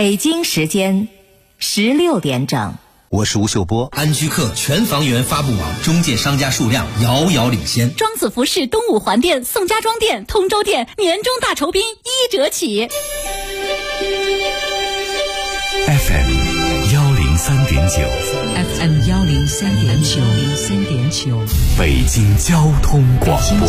北京时间16点整。 我是吴秀波。 安居客全房源发布网中介商家数量遥遥领先。 庄子服饰东五环店、宋家庄店、通州店年终大酬宾1折起。 FM 103.9 FM 103.9 北京交通广播。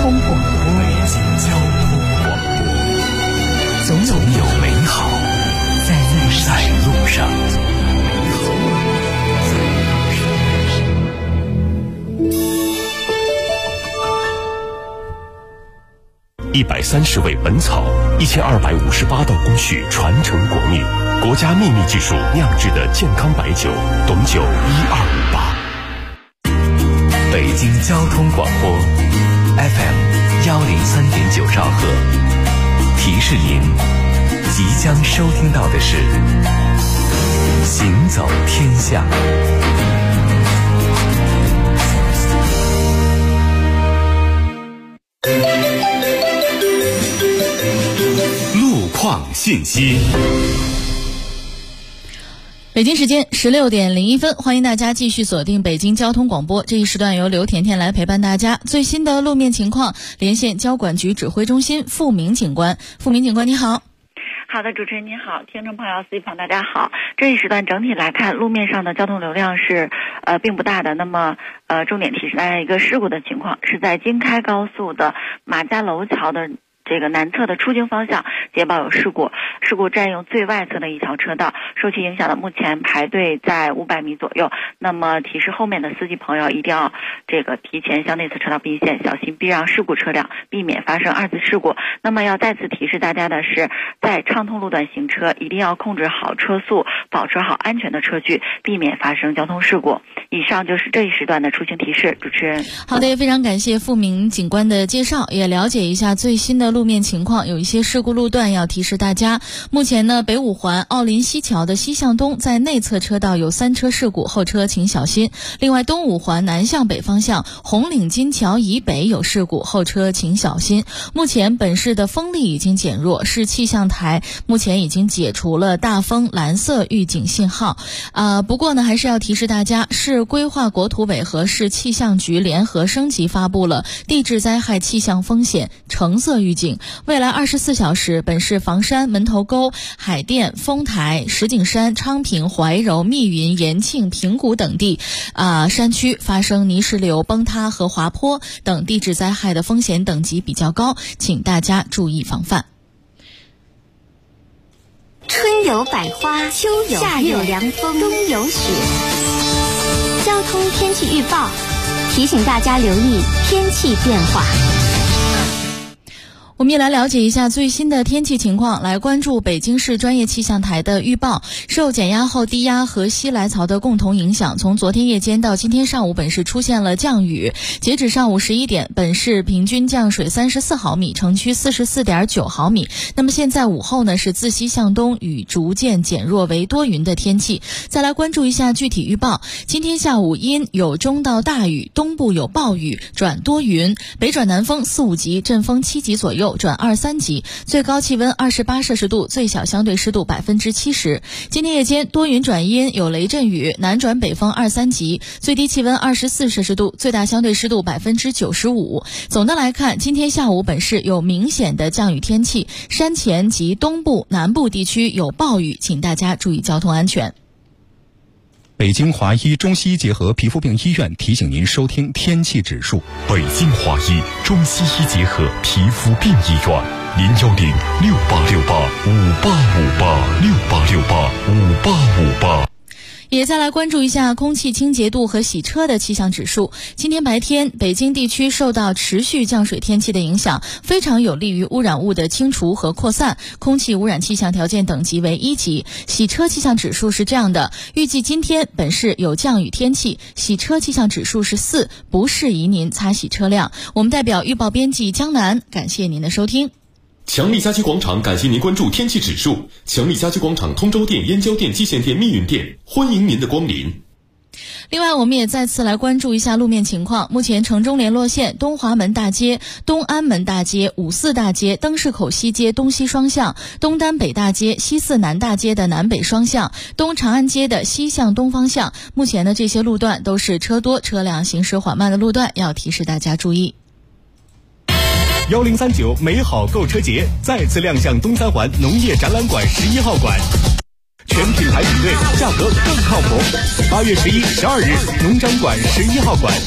总有美好在路上。130味本草，1258道工序传承国秘，国家秘密技术酿制的健康白酒，董酒1258。北京交通广播 FM 103.9兆赫，提示您即将收听到的是行走天下。信息。 北京时间16点01分，欢迎大家继续锁定北京交通广播。这一时段由刘甜甜来陪伴大家。最新的路面情况，连线交管局指挥中心付明警官。付明警官，你好。 好的，主持人您好，听众朋友、司机朋友大家好。这一时段整体来看，路面上的交通流量是并不大的。那么重点提示大家一个事故的情况，是在京开高速的马家楼桥的这个南侧的出京方向接报有事故占用最外侧的一条车道，受其影响的目前排队在500米左右。那么提示后面的司机朋友一定要提前向内侧车道并线，小心避让事故车辆，避免发生二次事故。那么要再次提示大家的是，在畅通路段行车一定要控制好车速，保持好安全的车距，避免发生交通事故。以上就是这一时段的出行提示，主持人。 好的，也非常感谢付明警官的介绍，也了解一下最新的路面情况，有一些事故路段要提示大家。目前呢，北五环奥林西桥的西向东在内侧车道有3车事故，后车请小心。另外，东五环南向北方向红岭金桥以北有事故，后车请小心。目前本市的风力已经减弱，市气象台目前已经解除了大风蓝色预警信号。不过呢，还是要提示大家，市规划国土委和市气象局联合升级发布了地质灾害气象风险橙色预警。未来24小时，本市房山、门头沟、海淀、丰台、石景山、昌平、怀柔、密云、延庆、平谷等地山区发生泥石流、崩塌和滑坡等地质灾害的风险等级比较高，请大家注意防范。 春有百花，秋有夏有凉风，冬有雪。交通天气预报提醒大家留意天气变化。 我们也来了解一下最新的天气情况，来关注北京市专业气象台的预报。受减压后低压和西来槽的共同影响，从昨天夜间到今天上午，本市出现了降雨。截止上午11点，本市平均降水34毫米，城区44.9毫米。那么现在午后呢，是自西向东，雨逐渐减弱为多云的天气。再来关注一下具体预报。今天下午阴有中到大雨，东部有暴雨转多云，北转南风4、5级，阵风7级左右转2、3级，最高气温28摄氏度，最小相对湿度70%。今天夜间多云转阴，有雷阵雨，南转北风2、3级，最低气温24摄氏度，最大相对湿度95%。总的来看，今天下午本市有明显的降雨天气，山前及东部、南部地区有暴雨，请大家注意交通安全。 北京华医中西医结合皮肤病医院提醒您收听天气指数。北京华医中西医结合皮肤病医院，0106868585868685858。 也再来关注一下空气清洁度和洗车的气象指数。今天白天，北京地区受到持续降水天气的影响，非常有利于污染物的清除和扩散，空气污染气象条件等级为1级。洗车气象指数是这样的，预计今天本市有降雨天气，洗车气象指数是4，不适宜您擦洗车辆。我们代表预报编辑江南，感谢您的收听。 强力家居广场感谢您关注天气指数。强力家居广场通州店、燕郊店、蓟县店、密云店，欢迎您的光临。 另外，我们也再次来关注一下路面情况。目前城中联络线东华门大街、东安门大街、五四大街、灯市口西街东西双向、东单北大街、西四南大街的南北双向、东长安街的西向东方向，目前的这些路段都是车多车辆行驶缓慢的路段，要提示大家注意。 1039美好购车节再次亮相东三环农业展览馆11号馆，全品牌比对，价格更靠谱。8月11、12日，农展馆11号馆。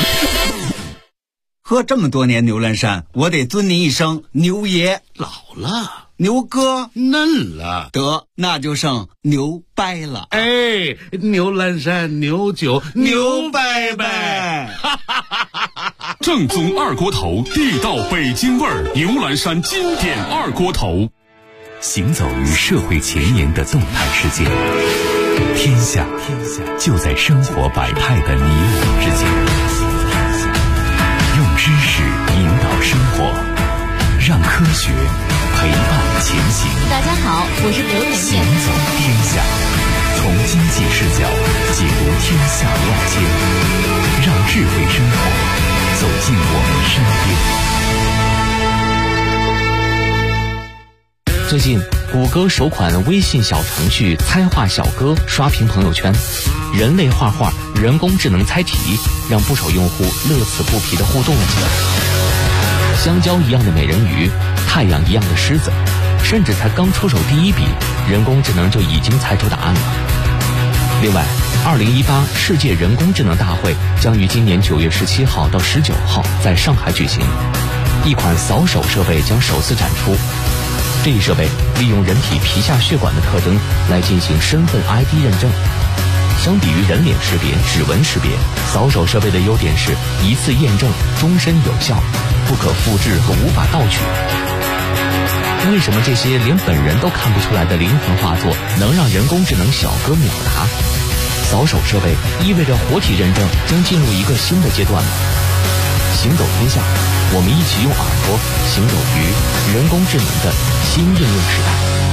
喝这么多年牛栏山，我得尊您一声牛爷。 老了， 牛哥嫩了， 得那就剩牛掰了。 哎，牛栏山牛酒牛掰掰。 正宗二锅头，地道北京味儿，牛栏山经典二锅头。 行走于社会前沿的动态世界，天下就在生活百态的你我之间。用知识引导生活，让科学陪伴前行。 大家好，我是刘甜甜。 行走天下，从经济视角解读天下万千，让智慧生活走进我们身边。 最近，谷歌首款微信小程序猜画小哥刷屏朋友圈，人类画画，人工智能猜题，让不少用户乐此不疲地互动了起来。香蕉一样的美人鱼，太阳一样的狮子，甚至才刚出手第一笔，人工智能就已经猜出答案了。另外，2018世界人工智能大会将于今年9月17号到19号在上海举行，一款扫手设备将首次展出。这一设备利用人体皮下血管的特征来进行身份 ID 认证。相比于人脸识别、指纹识别，扫手设备的优点是一次验证，终身有效，不可复制和无法盗取。为什么这些连本人都看不出来的灵魂画作能让人工智能小哥秒答？扫手设备意味着活体认证将进入一个新的阶段了。行走天下，我们一起用耳朵行走于人工智能的新应用时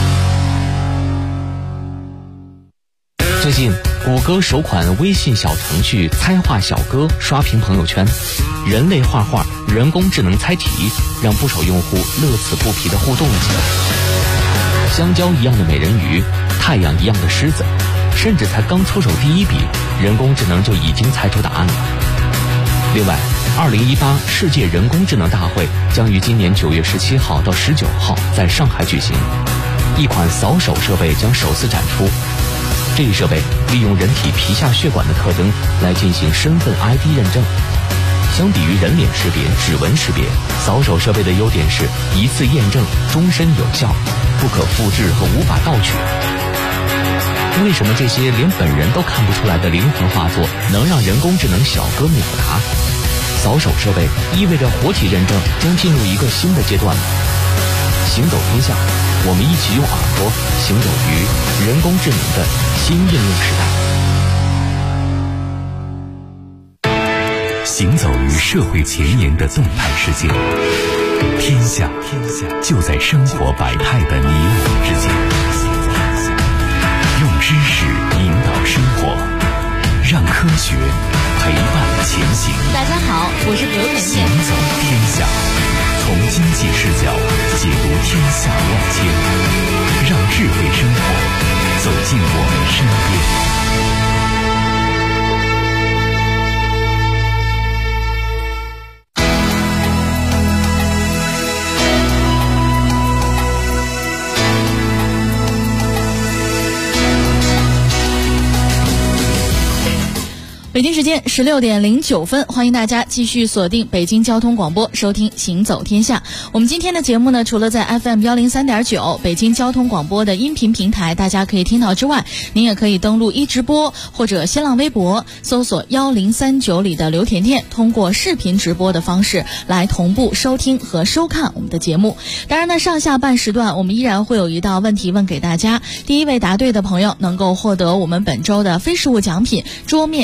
代。最近，谷歌首款微信小程序猜画小哥刷屏朋友圈，人类画画，人工智能猜题，让不少用户乐此不疲地互动了起来。香蕉一样的美人鱼，太阳一样的狮子，甚至才刚出手第一笔，人工智能就已经猜出答案了。另外，2018世界人工智能大会将于今年9月17号到19号在上海举行，一款扫手设备将首次展出。这一设备利用人体皮下血管的特征来进行身份 ID 认证。相比于人脸识别、指纹识别，扫手设备的优点是一次验证，终身有效，不可复制和无法盗取。为什么这些连本人都看不出来的灵魂画作能让人工智能小哥秒答？扫手设备意味着活体认证将进入一个新的阶段了。行走天下，我们一起用耳朵行走于人工智能的新应用时代。行走于社会前沿的动态世界，天下就在生活百态的你我之间。用知识引导生活，让科学陪伴前行。 大家好，我是刘甜甜。 行走天下，从经济视角解读天下万千，让智慧生活走进我们身边。 北京时间16点09分，欢迎大家继续锁定北京交通广播，收听行走天下。我们今天的节目呢，除了在 FM 103.9北京交通广播的音频平台大家可以听到之外，您也可以登录一直播或者新浪微博搜索1039里的刘甜甜，通过视频直播的方式来同步收听和收看我们的节目。当然呢，上下半时段我们依然会有一道问题问给大家，第一位答对的朋友能够获得我们本周的非实物奖品桌面电子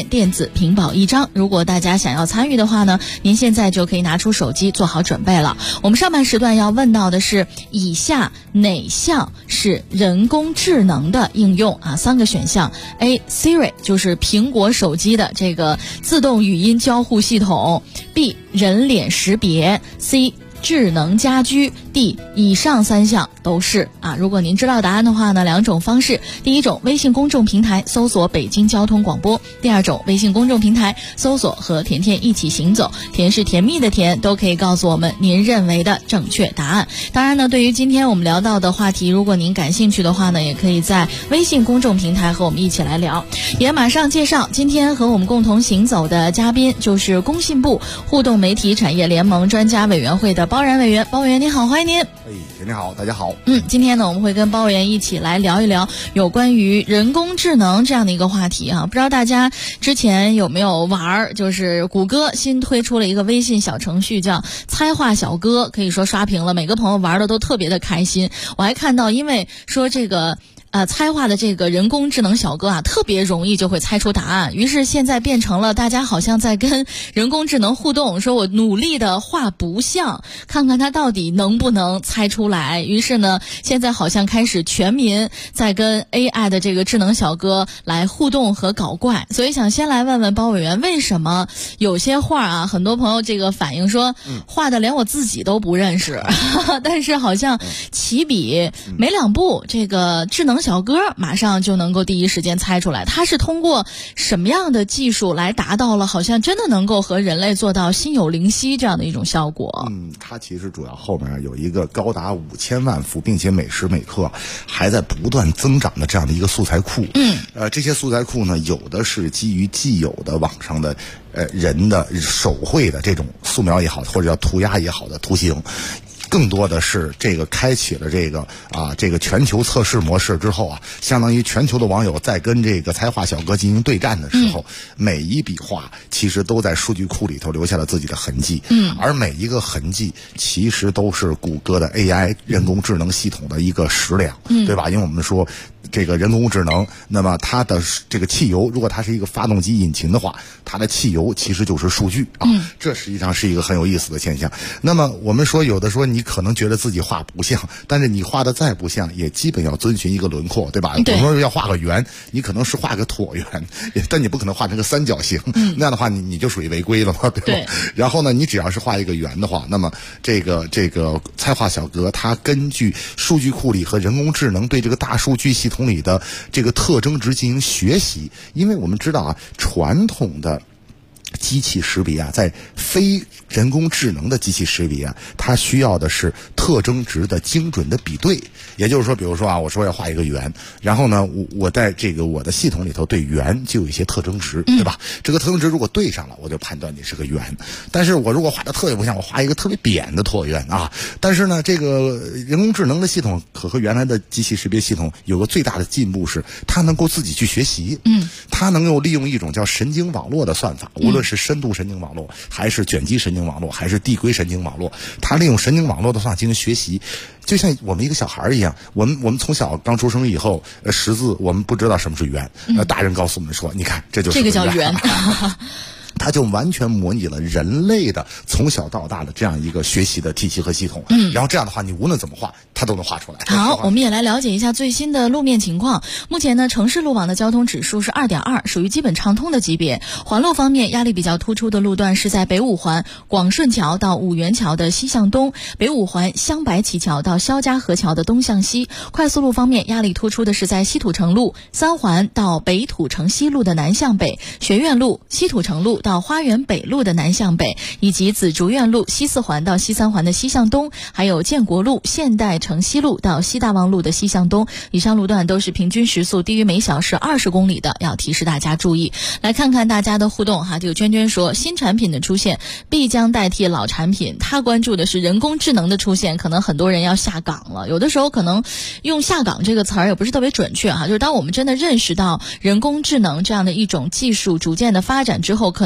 次屏保1张。如果大家想要参与的话呢，您现在就可以拿出手机做好准备了。我们上半时段要问到的是以下哪项是人工智能的应用啊？3个选项 ：A. Siri 就是苹果手机的这个自动语音交互系统 ；B. 人脸识别 ；C. 智能家居，D 以上3项都是啊。如果您知道答案的话呢，2种方式：第一种，微信公众平台搜索北京交通广播；第二种，微信公众平台搜索和甜甜一起行走，甜是甜蜜的甜，都可以告诉我们您认为的正确答案。当然呢，对于今天我们聊到的话题，如果您感兴趣的话呢，也可以在微信公众平台和我们一起来聊。也马上介绍今天和我们共同行走的嘉宾，就是工信部互动媒体产业联盟专家委员会的包然委员。包委员您好，欢迎您。 你好，大家好。 今天呢，我们会跟包委员一起来聊一聊有关于人工智能这样的一个话题啊。不知道大家之前有没有玩，就是谷歌新推出了一个微信小程序叫猜话小哥，可以说刷屏了，每个朋友玩的都特别的开心。我还看到，因为说这个猜话的这个人工智能小哥啊，特别容易就会猜出答案，于是现在变成了大家好像在跟人工智能互动，说我努力的画不像，看看他到底能不能猜出来。于是呢，现在好像开始全民在跟 AI 的这个智能小哥来互动和搞怪。所以想先来问问包委员，为什么有些画啊，很多朋友这个反映说画的连我自己都不认识，但是好像起笔没2步，这个智能小哥马上就能够第一时间猜出来。他是通过什么样的技术来达到了好像真的能够和人类做到心有灵犀这样的一种效果？ 它其实主要后面有一个高达5000万幅，并且每时每刻还在不断增长的这样的一个素材库。这些素材库呢，有的是基于既有的网上的人的手绘的这种素描也好，或者叫涂鸦也好的图形。更多的是这个开启了这个全球测试模式之后啊，相当于全球的网友在跟这个猜话小哥进行对战的时候，每一笔画其实都在数据库里头留下了自己的痕迹，而每一个痕迹其实都是谷歌的 AI 人工智能系统的一个食粮，对吧？因为我们说这个人工智能，那么它的这个汽油，如果它是一个发动机引擎的话，它的汽油其实就是数据啊，这实际上是一个很有意思的现象。那么我们说，有的说你可能觉得自己画不像，但是你画的再不像，也基本要遵循一个轮廓，对吧？比如说要画个圆，你可能是画个椭圆，但你不可能画成个三角形，那样的话你就属于违规了嘛，对吧？然后呢，你只要是画一个圆的话，那么这个猜话小哥它根据数据库里和人工智能对这个大数据系统里的这个特征值进行学习。因为我们知道啊，传统的机器识别啊，在非人工智能的机器识别啊，它需要的是特征值的精准的比对。也就是说，比如说啊，我说要画一个圆，然后呢，我在这个我的系统里头对圆就有一些特征值，对吧？这个特征值如果对上了，我就判断你是个圆。但是我如果画的特别不像，我画一个特别扁的椭圆啊，但是呢，这个人工智能的系统和原来的机器识别系统有个最大的进步是，它能够自己去学习，它能够利用一种叫神经网络的算法，无论是深度神经网络，还是卷积神经网络，还是递归神经网络，它利用神经网络的算法进行学习。就像我们一个小孩一样，我们从小刚出生以后，识字我们不知道什么是圆，大人告诉我们说，你看这就是这个叫圆。 它就完全模拟了人类的从小到大的这样一个学习的体系和系统。然后这样的话，你无论怎么画，它都能画出来。 好，我们也来了解一下最新的路面情况。目前呢，城市路网的交通指数是2.2，属于基本畅通的级别。环路方面，压力比较突出的路段是在北五环广顺桥到五元桥的西向东，北五环香白旗桥到肖家河桥的东向西。快速路方面，压力突出的是在西土城路3环到北土城西路的南向北，学院路西土城路到花园北路的南向北，以及紫竹院路西4环到西3环的西向东，还有建国路现代城西路到西大望路的西向东。以上路段都是平均时速低于每小时20公里的，要提示大家注意。来看看大家的互动哈，这个娟娟说，新产品的出现必将代替老产品，她关注的是人工智能的出现，可能很多人要下岗了。有的时候可能用下岗这个词儿也不是特别准确哈，就是当我们真的认识到人工智能这样的一种技术逐渐的发展之后，可能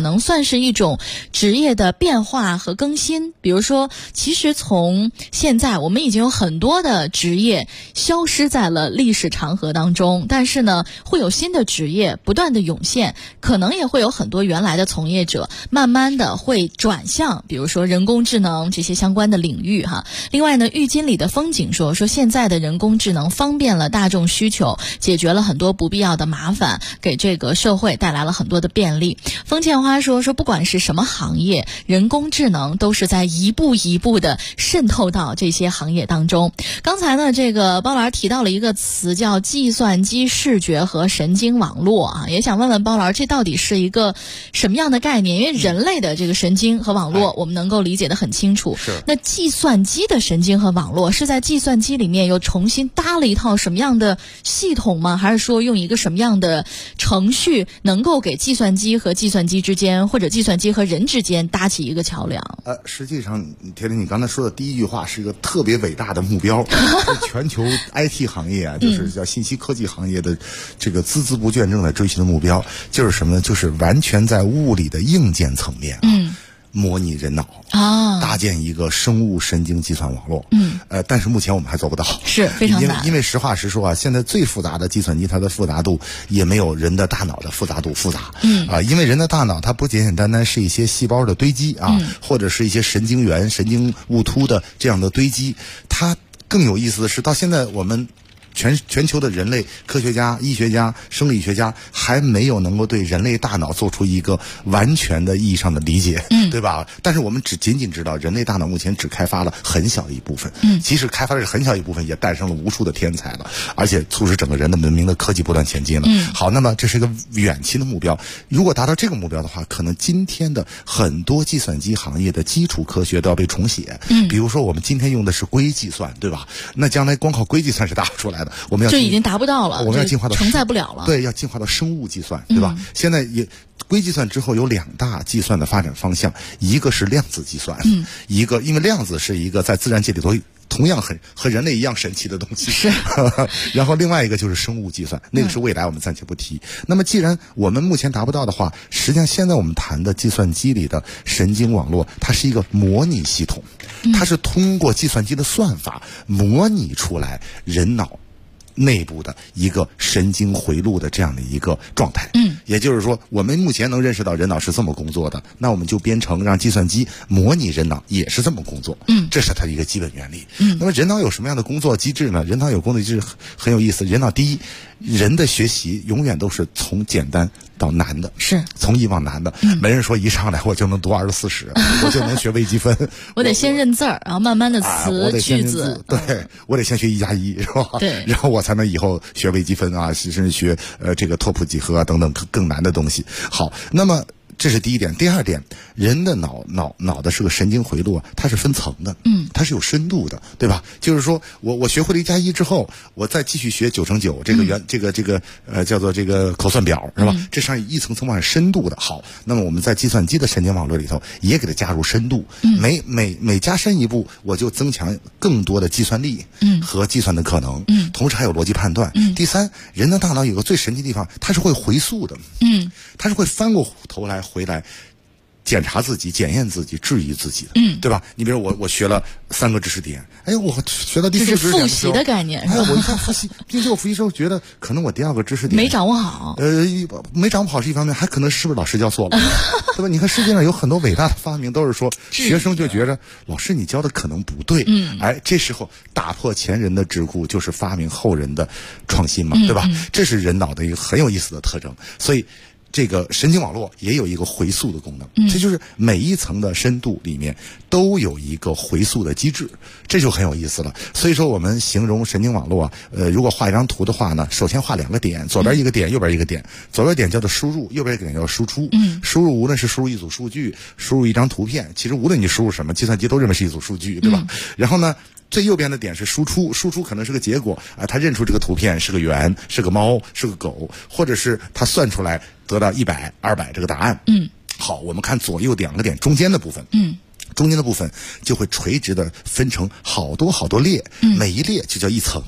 能算是一种职业的变化和更新。比如说，其实从现在我们已经有很多的职业消失在了历史长河当中，但是呢，会有新的职业不断的涌现，可能也会有很多原来的从业者慢慢的会转向，比如说人工智能这些相关的领域哈。另外呢，郁金里的风景说现在的人工智能方便了大众需求，解决了很多不必要的麻烦，给这个社会带来了很多的便利。风倩花说不管是什么行业，人工智能都是在一步一步的渗透到这些行业当中。刚才呢，这个包老师提到了一个词叫计算机视觉和神经网络啊，也想问问包老师，这到底是一个什么样的概念？因为人类的这个神经和网络我们能够理解得很清楚，那计算机的神经和网络是在计算机里面又重新搭了一套什么样的系统吗？还是说用一个什么样的程序能够给计算机和计算机之间，或者计算机和人之间搭起一个桥梁？ 实际上铁林你刚才说的第一句话是一个特别伟大的目标，是全球 IT 行业啊，就是叫信息科技行业的这个孜孜不倦正在追寻的目标，就是什么呢？就是完全在物理的硬件层面模拟人脑搭建一个生物神经计算网络。但是目前我们还做不到， 是非常难。 因为实话实说啊，现在最复杂的计算机，它的复杂度也没有人的大脑的复杂度复杂。因为人的大脑它不简简单单是一些细胞的堆积啊，或者是一些神经元、神经物突的这样的堆积，它更有意思的是，到现在我们全球的人类科学家、医学家、生理学家还没有能够对人类大脑做出一个完全的意义上的理解，对吧？但是我们仅仅知道人类大脑目前只开发了很小的一部分，即使开发的是很小一部分，也诞生了无数的天才了，而且促使整个人的文明的科技不断前进了。好，那么这是一个远期的目标。如果达到这个目标的话，可能今天的很多计算机行业的基础科学都要被重写。比如说我们今天用的是硅计算，对吧？那将来光靠硅计算是达不出来的。我们要这已经达不到了， 我们要进化到承载不了了。 对，要进化到生物计算，对吧？现在也硅计算之后有两大计算的发展方向，一个是量子计算，一个因为量子是一个在自然界里头同样和人类一样神奇的东西， 是。 然后另外一个就是生物计算，那个是未来，我们暂且不提。那么既然我们目前达不到的话，实际上现在我们谈的计算机里的神经网络，它是一个模拟系统，它是通过计算机的算法模拟出来人脑内部的一个神经回路的这样的一个状态。也就是说我们目前能认识到人脑是这么工作的，那我们就编程让计算机模拟人脑也是这么工作。这是它的一个基本原理。那么人脑有什么样的工作机制呢？人脑有工作机制很有意思。人脑第一，人的学习永远都是从简单到难的， 是从易往难的。没人说一上来我就能读20-40史，我就能学微积分。 我得先认字儿，然后慢慢的词句子。 对，我得先学1+1，是吧？ 对， 然后我才能以后学微积分啊，甚至学这个拓扑几何啊等等更难的东西。好，那么这是第一点。第二点，人的脑的是个神经回路啊，它是分层的，它是有深度的，对吧？就是说我学会了1+1之后，我再继续学9×9这个叫做这个口算表，是吧？这上一层层往上深度的。好，那么我们在计算机的神经网络里头也给它加入深度，每加深一步，我就增强更多的计算力和计算的可能，同时还有逻辑判断。第三，人的大脑有个最神奇的地方，它是会回溯的，它是会翻过头来回来检查自己、检验自己、质疑自己的，对吧？你比如我学了3个知识点，我学到第4个知识点的时候， 这是复习的概念。 我一看复习，并且我复习时候觉得可能我第2个知识点没掌握好， 没掌握好是一方面，还可能是不是老师教错了，对吧？你看世界上有很多伟大的发明，都是说学生就觉得老师你教的可能不对，这时候打破前人的桎梏，就是发明后人的创新嘛，对吧？这是人脑的一个很有意思的特征，所以。这个神经网络也有一个回溯的功能，这就是每一层的深度里面都有一个回溯的机制，这就很有意思了。所以说我们形容神经网络啊，如果画一张图的话呢，首先画2个点，左边一个点，右边一个点。左边点叫做输入，右边一个点叫做输出。输入无论是输入一组数据，输入一张图片，其实无论你输入什么，计算机都认为是一组数据，对吧？然后呢，最右边的点是输出，输出可能是个结果啊，它认出这个图片是个圆，是个猫，是个狗，或者是它算出来得到100、200这个答案。好，我们看左右2个点中间的部分。中间的部分就会垂直的分成好多列，每一列就叫一层。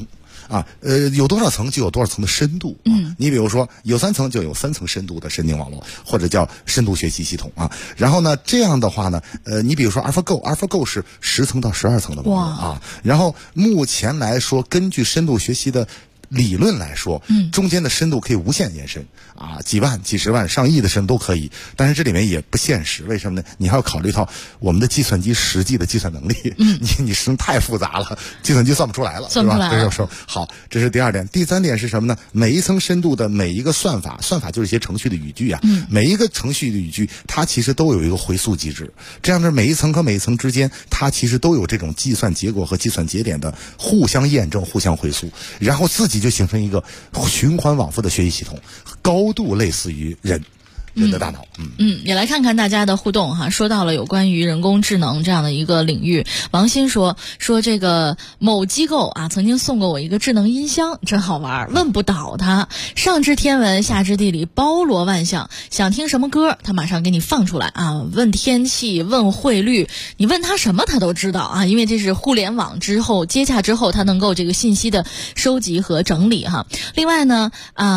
啊，有多少层就有多少层的深度啊。你比如说有3层就有3层深度的神经网络，或者叫深度学习系统啊。然后呢，这样的话呢，你比如说 AlphaGo 是10层到12层的网络啊。然后目前来说，根据深度学习的理论来说，中间的深度可以无限延伸啊，几万、几十万、上亿的深度都可以，但是这里面也不现实，为什么呢？你还要考虑到我们的计算机实际的计算能力，你实在太复杂了，计算机算不出来了， 算不出来了， 对吧？这时候好，这是第2点。第3点是什么呢？每一层深度的每一个算法就是一些程序的语句啊，每一个程序的语句它其实都有一个回溯机制，这样的每一层和每一层之间，它其实都有这种计算结果和计算节点的互相验证、互相回溯，然后自己就形成一个循环往复的学习系统，高度类似于人的大脑。 也来看看大家的互动哈。说到了有关于人工智能这样的一个领域，王鑫说这个某机构啊曾经送过我一个智能音箱，真好玩，问不倒它，上知天文下知地理，包罗万象，想听什么歌它马上给你放出来啊，问天气问汇率，你问他什么他都知道啊，因为这是互联网之后接洽之后，它能够这个信息的收集和整理哈。另外呢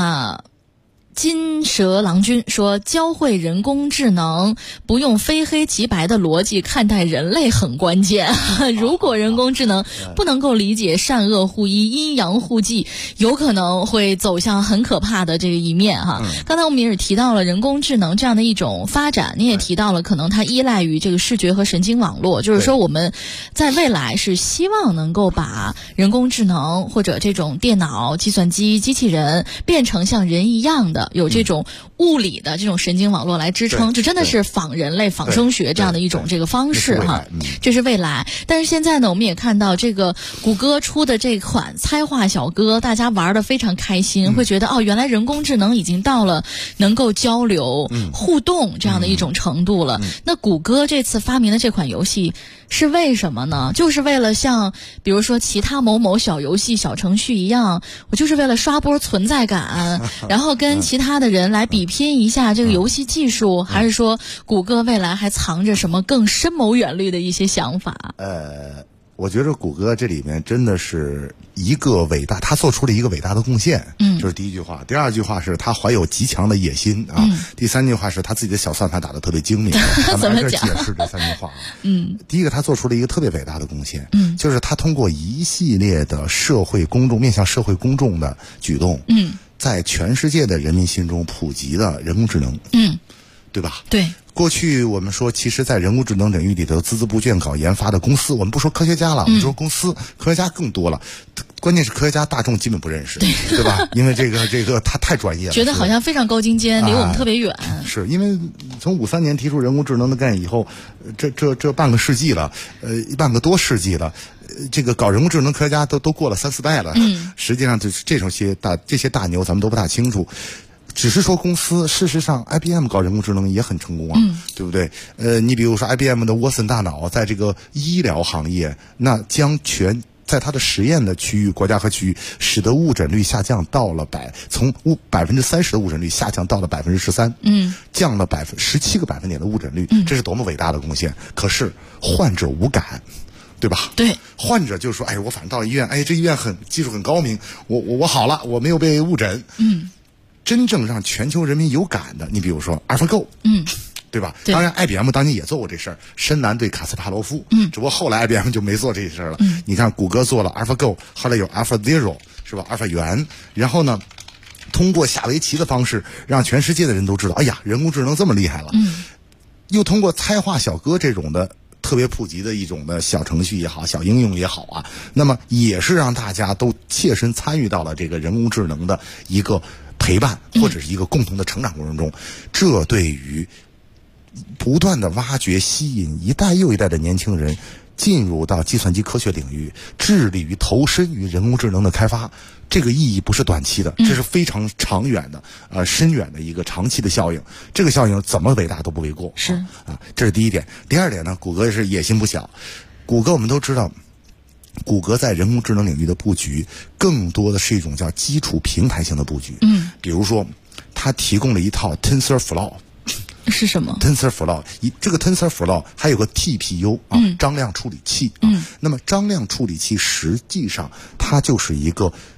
金蛇郎君说，教会人工智能不用非黑即白的逻辑看待人类很关键。如果人工智能不能够理解善恶互依、阴阳互济，有可能会走向很可怕的这个一面哈。刚才我们也是提到了人工智能这样的一种发展，你也提到了可能它依赖于这个视觉和神经网络，就是说我们在未来是希望能够把人工智能或者这种电脑、计算机、机器人变成像人一样的有这种物理的这种神经网络来支撑，这真的是仿人类、仿生学这样的一种这个方式哈，这是未来。但是现在呢，我们也看到这个谷歌出的这款猜话小哥，大家玩得非常开心，会觉得原来人工智能已经到了能够交流、互动这样的一种程度了。那谷歌这次发明的这款游戏是为什么呢？就是为了像比如说其他某某小游戏、小程序一样，我就是为了刷波存在感，然后跟其他的人来比拼一下这个游戏技术，还是说谷歌未来还藏着什么更深谋远虑的一些想法？ 我觉得谷歌这里面真的是一个伟大，他做出了一个伟大的贡献，这是第一句话。第二句话是他怀有极强的野心啊。第3句话是他自己的小算法打得特别精明。咱们来这解释这3句话。第一个，他做出了一个特别伟大的贡献，就是他通过一系列的社会公众面向社会公众的举动，在全世界的人民心中普及了人工智能，对吧？ 对。 过去我们说，其实在人工智能领域里头孜孜不倦搞研发的公司，我们不说科学家了，我们说公司，科学家更多了。关键是科学家大众基本不认识，对吧？因为这个他太专业了， 觉得好像非常高精尖，离我们特别远。 是因为从53年提出人工智能的概念以后，这半个世纪了，半个多世纪了。这个搞人工智能科学家都过了3-4代了，实际上就是这些大牛咱们都不大清楚。只是说公司，事实上 IBM 搞人工智能也很成功啊，对不对？你比如说 IBM 的沃森大脑在这个医疗行业，那将在它的实验的区域、国家和区域，使得误诊率下降到了从30%的误诊率下降到了13%，降了17个百分点的误诊率，这是多么伟大的贡献！可是患者无感。对吧？ 对， 患者就说：“我反正到医院，这医院技术很高明，我好了，我没有被误诊。”真正让全球人民有感的，你比如说 AlphaGo，对吧？当然 IBM 当年也做过这事儿，深蓝对卡斯帕罗夫，只不过后来 IBM 就没做这事儿了。你看谷歌做了 AlphaGo， 后来有 AlphaZero， 是吧？ Alpha 元，然后呢，通过下围棋的方式，让全世界的人都知道，人工智能这么厉害了。又通过猜话小哥这种的特别普及的一种的小程序也好，小应用也好啊，那么也是让大家都切身参与到了这个人工智能的一个陪伴或者是一个共同的成长过程中。这对于不断的挖掘、吸引一代又一代的年轻人进入到计算机科学领域，致力于投身于人工智能的开发，这个意义不是短期的，这是非常长远的、深远的一个长期的效应。这个效应怎么伟大都不为过。 是这是第一点。第二点呢，谷歌是野心不小。谷歌我们都知道，谷歌在人工智能领域的布局，更多的是一种叫基础平台型的布局。比如说，它提供了一套 TensorFlow。 是什么 ？TensorFlow， 这个 TensorFlow 还有个 TPU 张量处理器那么张量处理器实际上它就是一个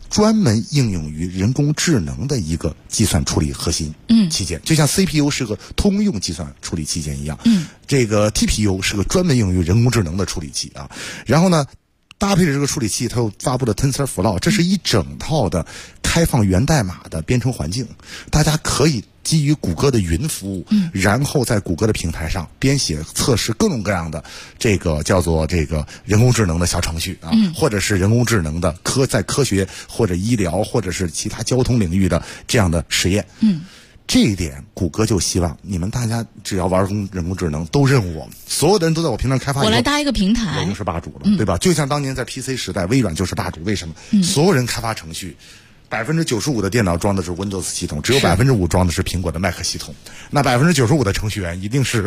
专门应用于人工智能的一个计算处理核心器件，就像 CPU 是个通用计算处理器件一样，这个 TPU 是个专门用于人工智能的处理器啊。然后呢，搭配着这个处理器，它又发布了 TensorFlow， 这是一整套的开放源代码的编程环境，大家可以基于谷歌的云服务，然后在谷歌的平台上编写测试各种各样的这个叫做这个人工智能的小程序啊，或者是人工智能的在科学或者医疗或者是其他交通领域的这样的实验。这一点谷歌就希望你们大家只要玩人工智能都认我，所有的人都在我平台开发以后， 我来搭一个平台， 我就是霸主了，对吧？就像当年在 PC 时代，微软就是霸主，为什么？所有人开发程序，95%的电脑装的是 Windows 系统，只有5%装的是苹果的 Mac 系统。那95%的程序员一定是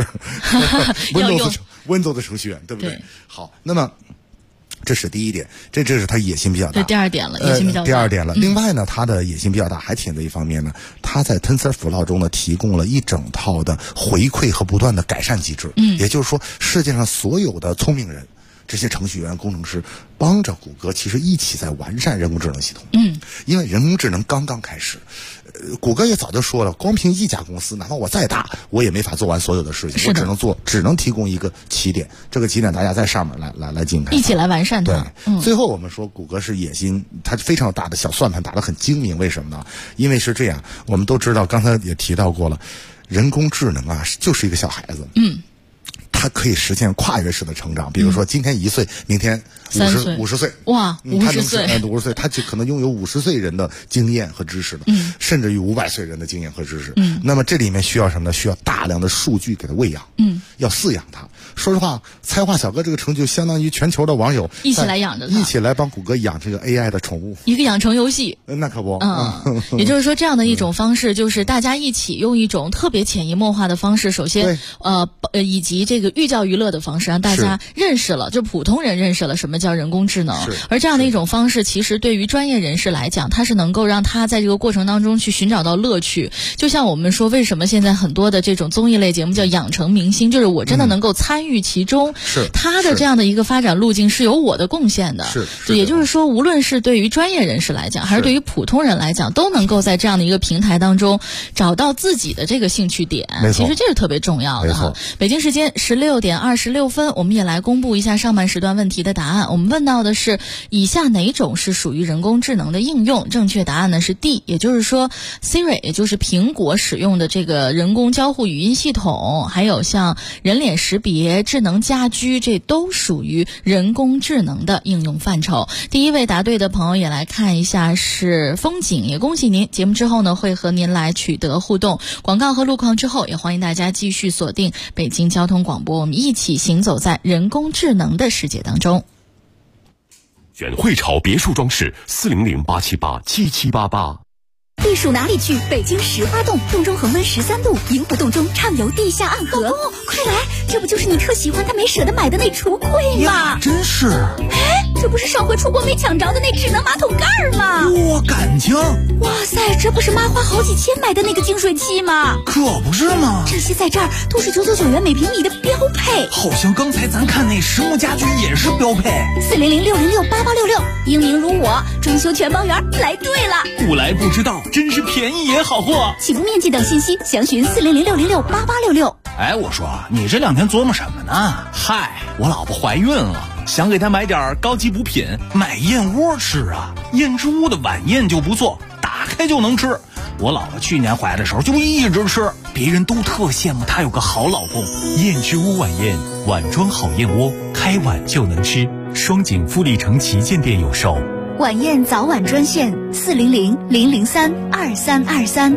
Windows 的程序员，对不对？好，那么这是第一点，这是他野心比较大。 这第二点了，野心比较大。 第二点了。另外呢，他的野心比较大，还体现在一方面呢，他在 TensorFlow 中呢提供了一整套的回馈和不断的改善机制。也就是说，世界上所有的聪明人，这些程序员、工程师帮着谷歌，其实一起在完善人工智能系统。因为人工智能刚刚开始，谷歌也早就说了，光凭一家公司，哪怕我再大，我也没法做完所有的事情，我只能提供一个起点，这个起点大家在上面来进行开发， 一起来完善它。 对，最后我们说谷歌是野心，它非常大的小算盘打得很精明，为什么呢？因为是这样，我们都知道，刚才也提到过了，人工智能啊就是一个小孩子。它可以实现跨越式的成长，比如说今天1岁，明天50岁， 哇，50岁 ，50岁，他就可能拥有50岁人的经验和知识了，甚至于500岁人的经验和知识。那么这里面需要什么呢？需要大量的数据给他喂养，要饲养他。说实话，猜画小哥这个成就相当于全球的网友一起来养着他， 一起来帮谷歌养这个 AI 的宠物， 一个养成游戏。 那可不， 也就是说，这样的一种方式，就是大家一起用一种特别潜移默化的方式，首先以及这个寓教于乐的方式，让大家认识了，就普通人认识了什么叫人工智能。而这样的一种方式，其实对于专业人士来讲，它是能够让他在这个过程当中去寻找到乐趣。就像我们说，为什么现在很多的这种综艺类节目叫养成明星，就是我真的能够参与其中，他的这样的一个发展路径是有我的贡献的。也就是说，无论是对于专业人士来讲，还是对于普通人来讲，都能够在这样的一个平台当中找到自己的这个兴趣点。其实这是特别重要的哈。北京时间16:26，我们也来公布一下上半时段问题的答案。我们问到的是以下哪种是属于人工智能的应用？正确答案呢是 D， 也就是说 Siri， 也就是苹果使用的这个人工交互语音系统，还有像人脸识别、智能家居，这都属于人工智能的应用范畴。第一位答对的朋友也来看一下是风景，也恭喜您。节目之后呢会和您来取得互动，广告和路况之后，也欢迎大家继续锁定北京交通广播，我们一起行走在人工智能的世界当中。 选汇潮别墅装饰400-878-7788。 避暑哪里去？北京石花洞，洞中恒温13度，营湖洞中畅游地下暗河。哦，快来，这不就是你特喜欢但没舍得买的那橱柜吗？ 真是。 哎，这不是上回出国没抢着的那智能马桶盖吗？ 哇，感情！ 哇塞，这不是妈花好几千买的那个净水器吗？ 可不是吗？ 这些在这儿都是999元每平米的标配。 好像刚才咱看那实木家居也是标配。 400-606-8866，英明如我，装修全包圆，来对了。 不来不知道，真是便宜也好货。 起步面积等信息详询400-606-8866。 哎，我说你这2天琢磨什么呢？嗨，我老婆怀孕了，想给她买点高级补品，买燕窝吃啊。燕之屋的晚宴就不错，打开就能吃。我老婆去年怀的时候就一直吃，别人都特羡慕她有个好老公。 燕之屋晚宴，碗装好燕窝，开碗就能吃。双井富力城旗舰店有售。 晚宴早晚专线400-003-2323。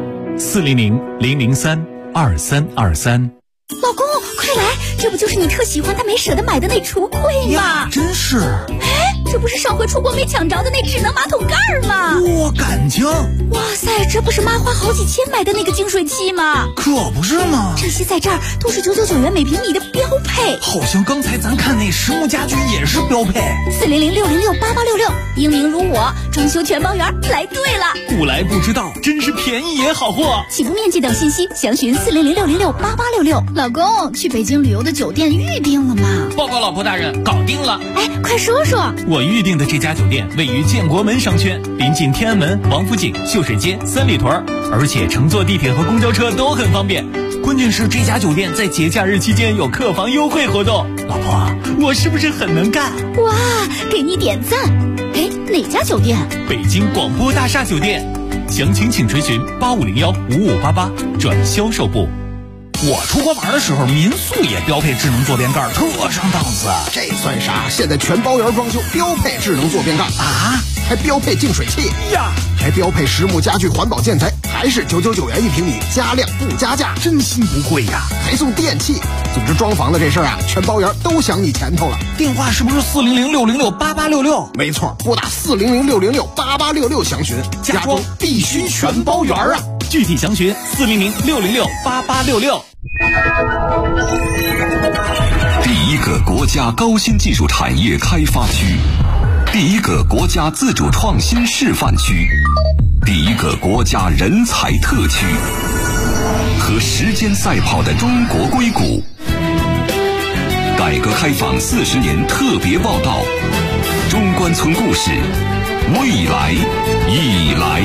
400-003-2323。 老公，快来，这不就是你特喜欢但没舍得买的那橱柜吗？ 真是。 哎，这不是上回出国没抢着的那智能马桶盖吗？ 哇，感情！ 哇塞，这不是妈花好几千买的那个净水器吗？ 可不是吗？ 这些在这儿都是999元每平米的标配。 好像刚才咱看那实木家居也是标配。 400-606-8866，英明如我，装修全包圆，来对了。 不来不知道，真是便宜也好货。 起步面积等信息详询400-606-8866。老公，去北京旅游的酒店预定了吗？ 报告老婆大人，搞定了。 哎，快说说。 我所预订的这家酒店位于建国门商圈，临近天安门、王府井、秀水街、三里屯，而且乘坐地铁和公交车都很方便。关键是这家酒店在节假日期间有客房优惠活动。老婆，我是不是很能干？ 哇，给你点赞！哎，哪家酒店？ 北京广播大厦酒店。详情请垂询8501-5588转销售部。我出国玩的时候，民宿也标配智能坐便盖，特上档次。 这算啥？现在全包圆装修标配智能坐便盖啊， 还标配净水器呀， 还标配实木家具环保建材，还是999元1平米，加量不加价， 真心不贵呀！ 还送电器。总之装房的这事儿啊，全包圆都想你前头了。 电话是不是400-606-8866？ 没错，拨打400-606-8866详询。家装必须全包圆啊！ 具体详询400-606-8866。 第一个国家高新技术产业开发区，第一个国家自主创新示范区，第一个国家人才特区，和时间赛跑的中国硅谷。改革开放40年特别报道，中关村故事，未来已来。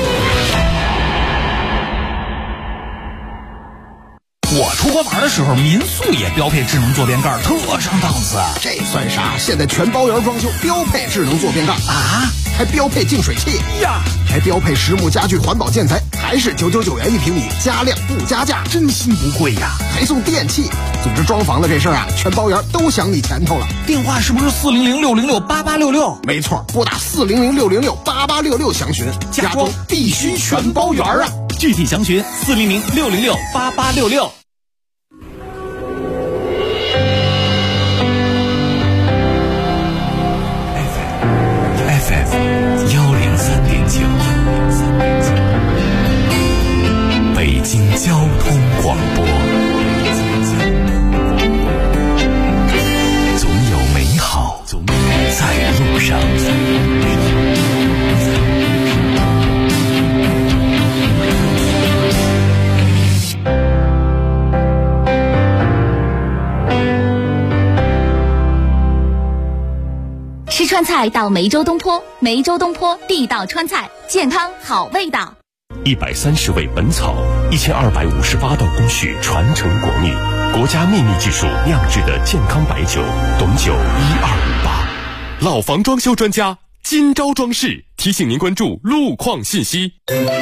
我出国玩的时候，民宿也标配智能坐便盖，特上档次。 这算啥？现在全包圆装修标配智能坐便盖啊， 还标配净水器呀， 还标配实木家具环保建材，还是999元1平米，加量不加价， 真心不贵呀！ 还送电器。总之装房的这事儿啊，全包圆都想你前头了。 电话是不是400-606-8866？ 没错，拨打400-606-8866详询。家装必须全包圆啊！ 具体详询400-606-8866。 北京交通广播，总有美好在路上。 吃川菜到梅州东坡，梅州东坡地道川菜，健康好味道。 130味本草，1258道工序传承国秘，国家秘密技术酿制的健康白酒，董酒1258。 老房装修专家金招装饰提醒您关注路况信息。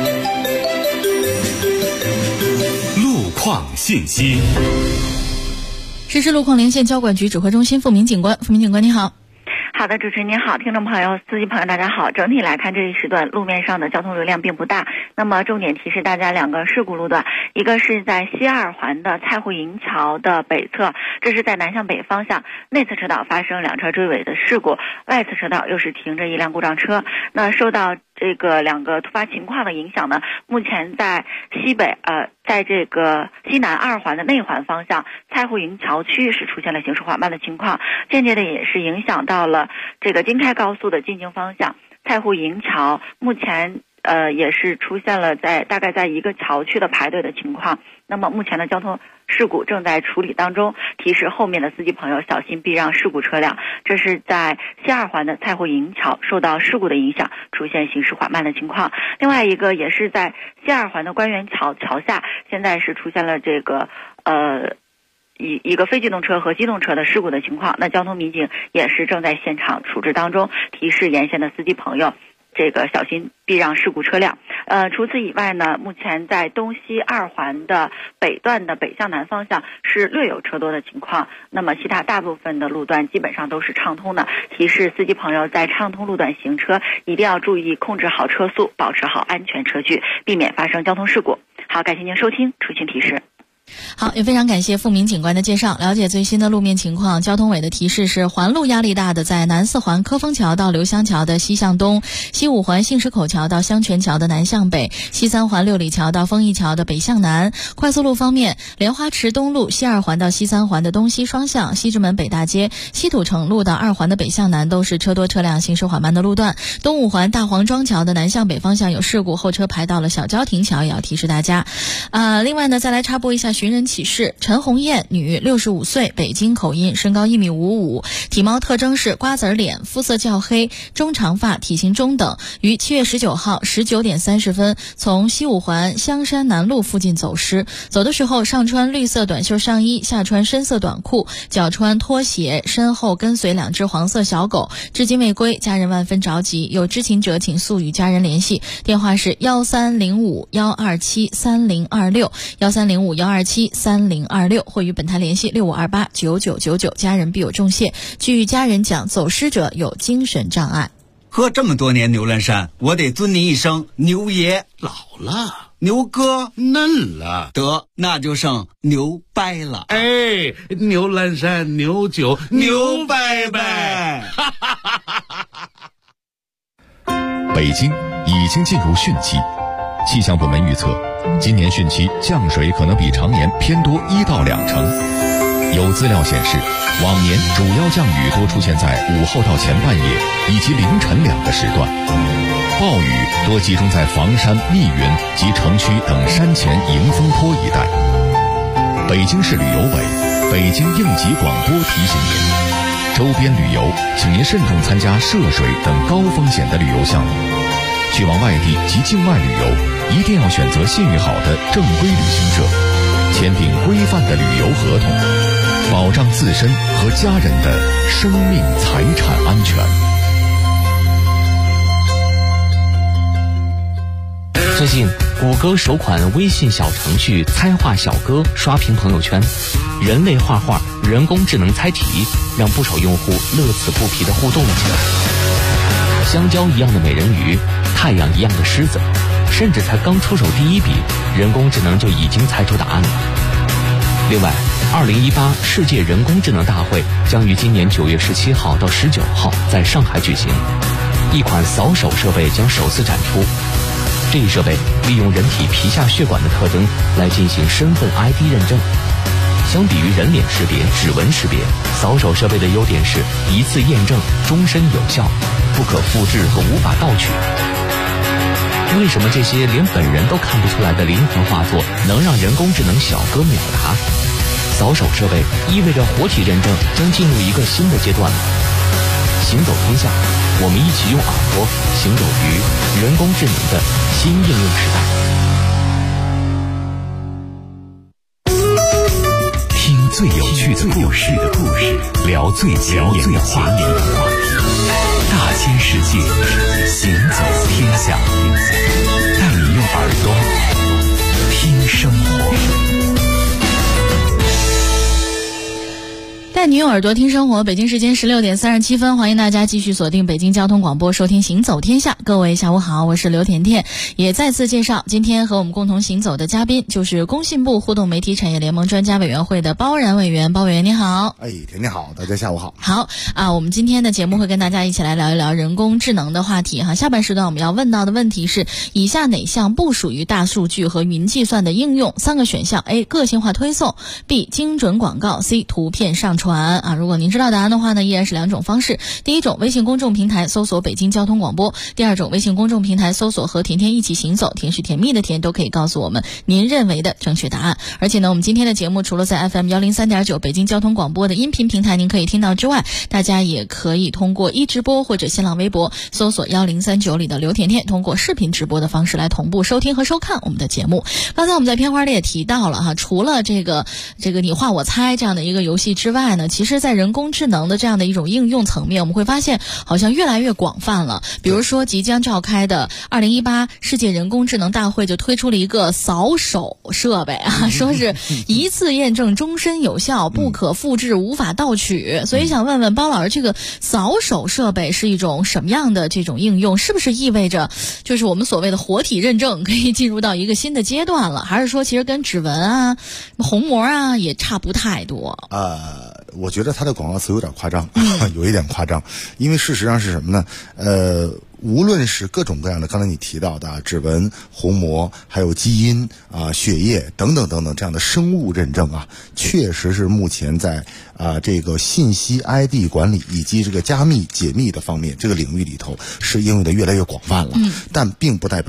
路况信息。 实时路况连线交管局指挥中心付明警官，付明警官你好。 好的，主持人您好，听众朋友、司机朋友大家好。整体来看，这一时段路面上的交通流量并不大。那么重点提示大家两个事故路段，一个是在西二环的蔡湖营桥的北侧，这是在南向北方向，内侧车道发生两车追尾的事故，外侧车道又是停着一辆故障车。那受到这个两个突发情况的影响呢，目前在西北在这个西南二环的内环方向，蔡湖营桥区是出现了行驶缓慢的情况，间接的也是影响到了这个京开高速的进京方向，蔡湖营桥目前也是出现了大概在一个桥区的排队的情况。那么目前的交通事故正在处理当中，提示后面的司机朋友小心避让事故车辆。这是在西二环的蔡湖营桥受到事故的影响，出现行驶缓慢的情况。另外一个也是在西二环的官园桥下，现在是出现了这个一个非机动车和机动车的事故的情况。那交通民警也是正在现场处置当中，提示沿线的司机朋友这个小心避让事故车辆。除此以外呢，目前在东西二环的北段的北向南方向是略有车多的情况，那么其他大部分的路段基本上都是畅通的。提示司机朋友在畅通路段行车一定要注意控制好车速，保持好安全车距，避免发生交通事故。好，感谢您收听出勤提示。 好，也非常感谢付明警官的介绍。了解最新的路面情况，交通委的提示是环路压力大的，在南四环科丰桥到刘香桥的西向东，西五环信石口桥到香泉桥的南向北，西三环六里桥到丰益桥的北向南。快速路方面，莲花池东路西二环到西三环的东西双向，西直门北大街、西土城路到二环的北向南都是车多车辆行驶缓慢的路段。东五环大黄庄桥的南向北方向有事故，后车排到了小交亭桥，也要提示大家。另外呢，再来插播一下寻人启事：陈红艳，女，65岁，北京口音，身高1.55米，体貌特征是瓜子脸，肤色较黑，中长发，体型中等。于7月19号19点30分从西五环香山南路附近走失。走的时候上穿绿色短袖上衣，下穿深色短裤，脚穿拖鞋，身后跟随2只黄色小狗，至今未归，家人万分着急，有知情者请速与家人联系，电话是1305-127-3026 1305-127-3026，或与本台联系6528-9999，家人必有重谢。据家人讲，走失者有精神障碍。 喝这么多年牛栏山，我得尊你一声牛爷。 老了， 牛哥嫩了， 得那就剩牛掰了。 哎，牛栏山牛酒牛掰掰。 北京已经进入汛期，气象部门预测，今年汛期降水可能比常年偏多1到2成。有资料显示，往年主要降雨多出现在午后到前半夜以及凌晨2个时段，暴雨多集中在房山、密云及城区等山前迎风坡一带。北京市旅游委、北京应急广播提醒您，周边旅游请您慎重参加涉水等高风险的旅游项目。去往外地及境外旅游，一定要选择信誉好的正规旅行社，签订规范的旅游合同，保障自身和家人的生命财产安全。 最近，谷歌首款微信小程序猜画小哥刷屏朋友圈，人类画画，人工智能猜题，让不少用户乐此不疲地互动了起来。香蕉一样的美人鱼，太阳一样的狮子，甚至才刚出手第1笔，人工智能就已经猜出答案了。另外，2018世界人工智能大会将于今年9月17号到19号在上海举行，一款扫手设备将首次展出。这一设备利用人体皮下血管的特征来进行身份 ID 认证。相比于人脸识别、指纹识别，扫手设备的优点是一次验证，终身有效，不可复制和无法盗取。为什么这些连本人都看不出来的灵魂画作能让人工智能小哥秒答？扫手设备意味着活体认证将进入一个新的阶段了。行走天下，我们一起用耳朵行走于人工智能的新应用时代。 听最有趣的故事，聊最前沿的话题，大千世界，行走天下，带你用耳朵听生活。 带你用耳朵听生活，北京时间16点37分，欢迎大家继续锁定北京交通广播，收听行走天下。各位下午好，我是刘甜甜，也再次介绍今天和我们共同行走的嘉宾，就是工信部互动媒体产业联盟专家委员会的包然委员。包委员你好。 甜甜好，大家下午好。 好啊，我们今天的节目会跟大家一起来聊一聊人工智能的话题哈。下半时段我们要问到的问题是，以下哪项不属于大数据和云计算的应用？3个选项： A. 个性化推送， B. 精准广告， C. 图片上传啊。如果您知道答案的话呢，依然是2种方式。第一种，微信公众平台搜索北京交通广播；第二种，微信公众平台搜索和甜甜一起行走，甜是甜蜜的甜，都可以告诉我们您认为的正确答案。而且呢，我们今天的节目除了在 FM 103.9北京交通广播的音频平台您可以听到之外，大家也可以通过直播或者新浪微博搜索1039里的刘甜甜，通过视频直播的方式来同步收听和收看我们的节目。刚才我们在片花里也提到了哈，除了这个你画我猜这样的一个游戏之外呢，其实在人工智能的这样的一种应用层面，我们会发现好像越来越广泛了。比如说即将召开的2018世界人工智能大会就推出了一个扫手设备啊，说是一次验证终身有效，不可复制，无法盗取。所以想问问包老师，这个扫手设备是一种什么样的这种应用？是不是意味着就是我们所谓的活体认证可以进入到一个新的阶段了？还是说其实跟指纹啊、虹膜啊也差不太多？ 我觉得它的广告词有点夸张，有一点夸张，因为事实上是什么呢？无论是各种各样的刚才你提到的指纹、虹膜，还有基因啊、血液等等等等这样的生物认证啊，确实是目前在这个信息 ID 管理以及这个加密解密的方面这个领域里头是应用的越来越广泛了。但并不代表它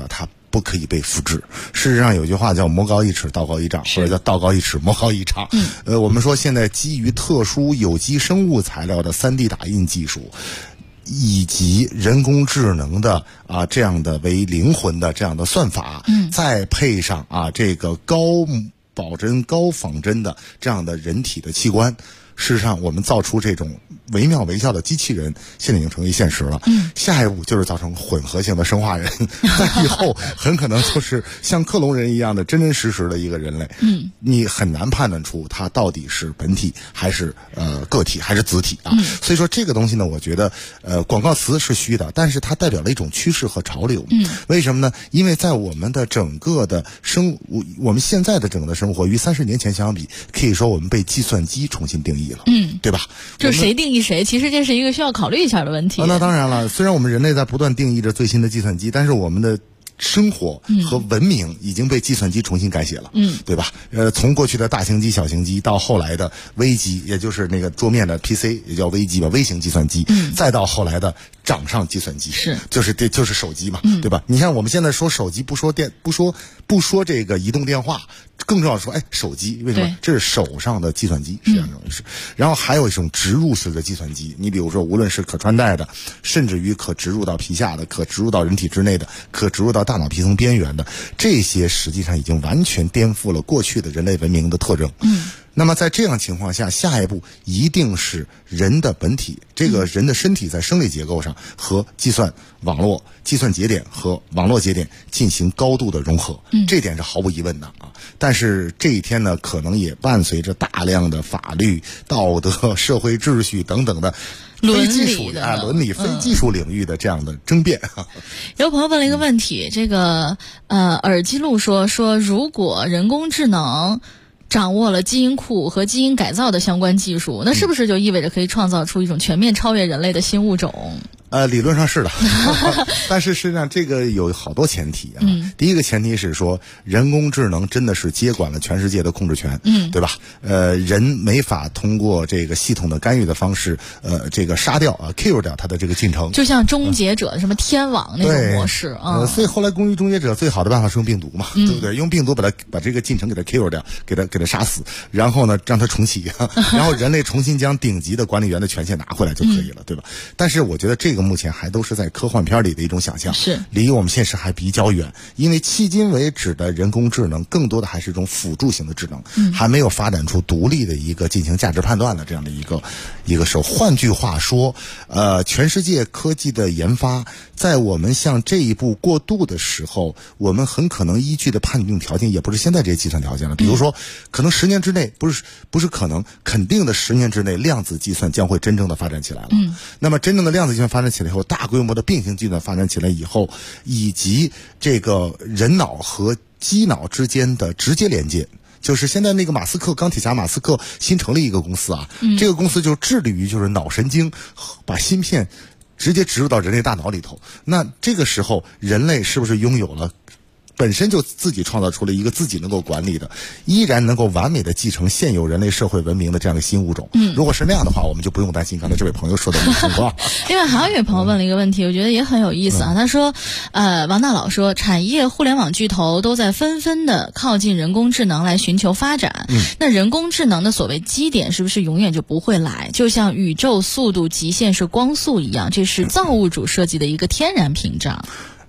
不可以被复制。事实上有句话叫魔高一尺道高一丈，或者叫道高一尺魔高一丈。我们说现在基于特殊有机生物材料的 3D 打印技术，以及人工智能的这样的为灵魂的这样的算法，再配上这个高保真高仿真的这样的人体的器官，事实上我们造出这种惟妙惟肖的机器人现在已经成为现实了。下一步就是造成混合性的生化人，在以后很可能就是像克隆人一样的真真实实的一个人类。你很难判断出他到底是本体还是个体还是子体啊。所以说这个东西呢，我觉得广告词是虚的，但是它代表了一种趋势和潮流。为什么呢？因为在我们的整个的我们现在的整个的生活与30年前相比，可以说我们被计算机重新定义了。对吧？ 就谁定义谁，其实这是一个需要考虑一下的问题。 那当然了，虽然我们人类在不断定义着最新的计算机，但是我们的生活和文明已经被计算机重新改写了，对吧？从过去的大型机、小型机，到后来的微机，也就是那个桌面的 PC， 也叫微机吧，微型计算机，再到后来的掌上计算机，就是手机嘛，对吧？你看我们现在说手机，不说这个移动电话，更重要说，手机为什么？这是手上的计算机，是这样一回事。然后还有一种植入式的计算机，你比如说，无论是可穿戴的，甚至于可植入到皮下的，可植入到人体之内的，可植入到大脑皮层边缘的，这些实际上已经完全颠覆了过去的人类文明的特征。那么在这样情况下，下一步一定是人的本体，这个人的身体在生理结构上和计算网络、计算节点和网络节点进行高度的融合，这点是毫无疑问的啊。但是这一天呢，可能也伴随着大量的法律、道德、社会秩序等等的非技术伦理非技术领域的这样的争辩。 有朋友问了一个问题，这个耳机路说如果人工智能掌握了基因库和基因改造的相关技术，那是不是就意味着可以创造出一种全面超越人类的新物种？ 理论上是的，但是实际上这个有好多前提啊。第一个前提是说，人工智能真的是接管了全世界的控制权，对吧？人没法通过这个系统的干预的方式，这个杀掉kill 掉它的这个进程， 就像终结者什么天网那种模式啊。 所以后来关于终结者最好的办法是用病毒嘛，对不对？用病毒把这个进程给它 kill 掉，给它杀死，然后呢让它重启，然后人类重新将顶级的管理员的权限拿回来就可以了，对吧？但是我觉得这个目前还都是在科幻片里的一种想象，离我们现实还比较远。因为迄今为止的人工智能更多的还是一种辅助型的智能，还没有发展出独立的一个进行价值判断的这样的一个手。换句话说，全世界科技的研发在我们向这一步过渡的时候，我们很可能依据的判定条件也不是现在这些计算条件了。比如说，可能10年之内，不是可能，肯定的10年之内，量子计算将会真正的发展起来了。那么真正的量子计算发展起来以后，大规模的并行计算发展起来以后，以及这个人脑和机脑之间的直接连接，就是现在那个钢铁侠马斯克新成立一个公司啊，这个公司就致力于就是脑神经把芯片直接植入到人类大脑里头。那这个时候人类是不是拥有了本身就自己创造出了一个自己能够管理的，依然能够完美的继承现有人类社会文明的这样的新物种。如果是那样的话，我们就不用担心刚才这位朋友说的情况。 另外还有一位朋友问了一个问题，我觉得也很有意思啊。他说王大佬说，产业互联网巨头都在纷纷的靠近人工智能来寻求发展，那人工智能的所谓基点是不是永远就不会来？就像宇宙速度极限是光速一样，这是造物主设计的一个天然屏障。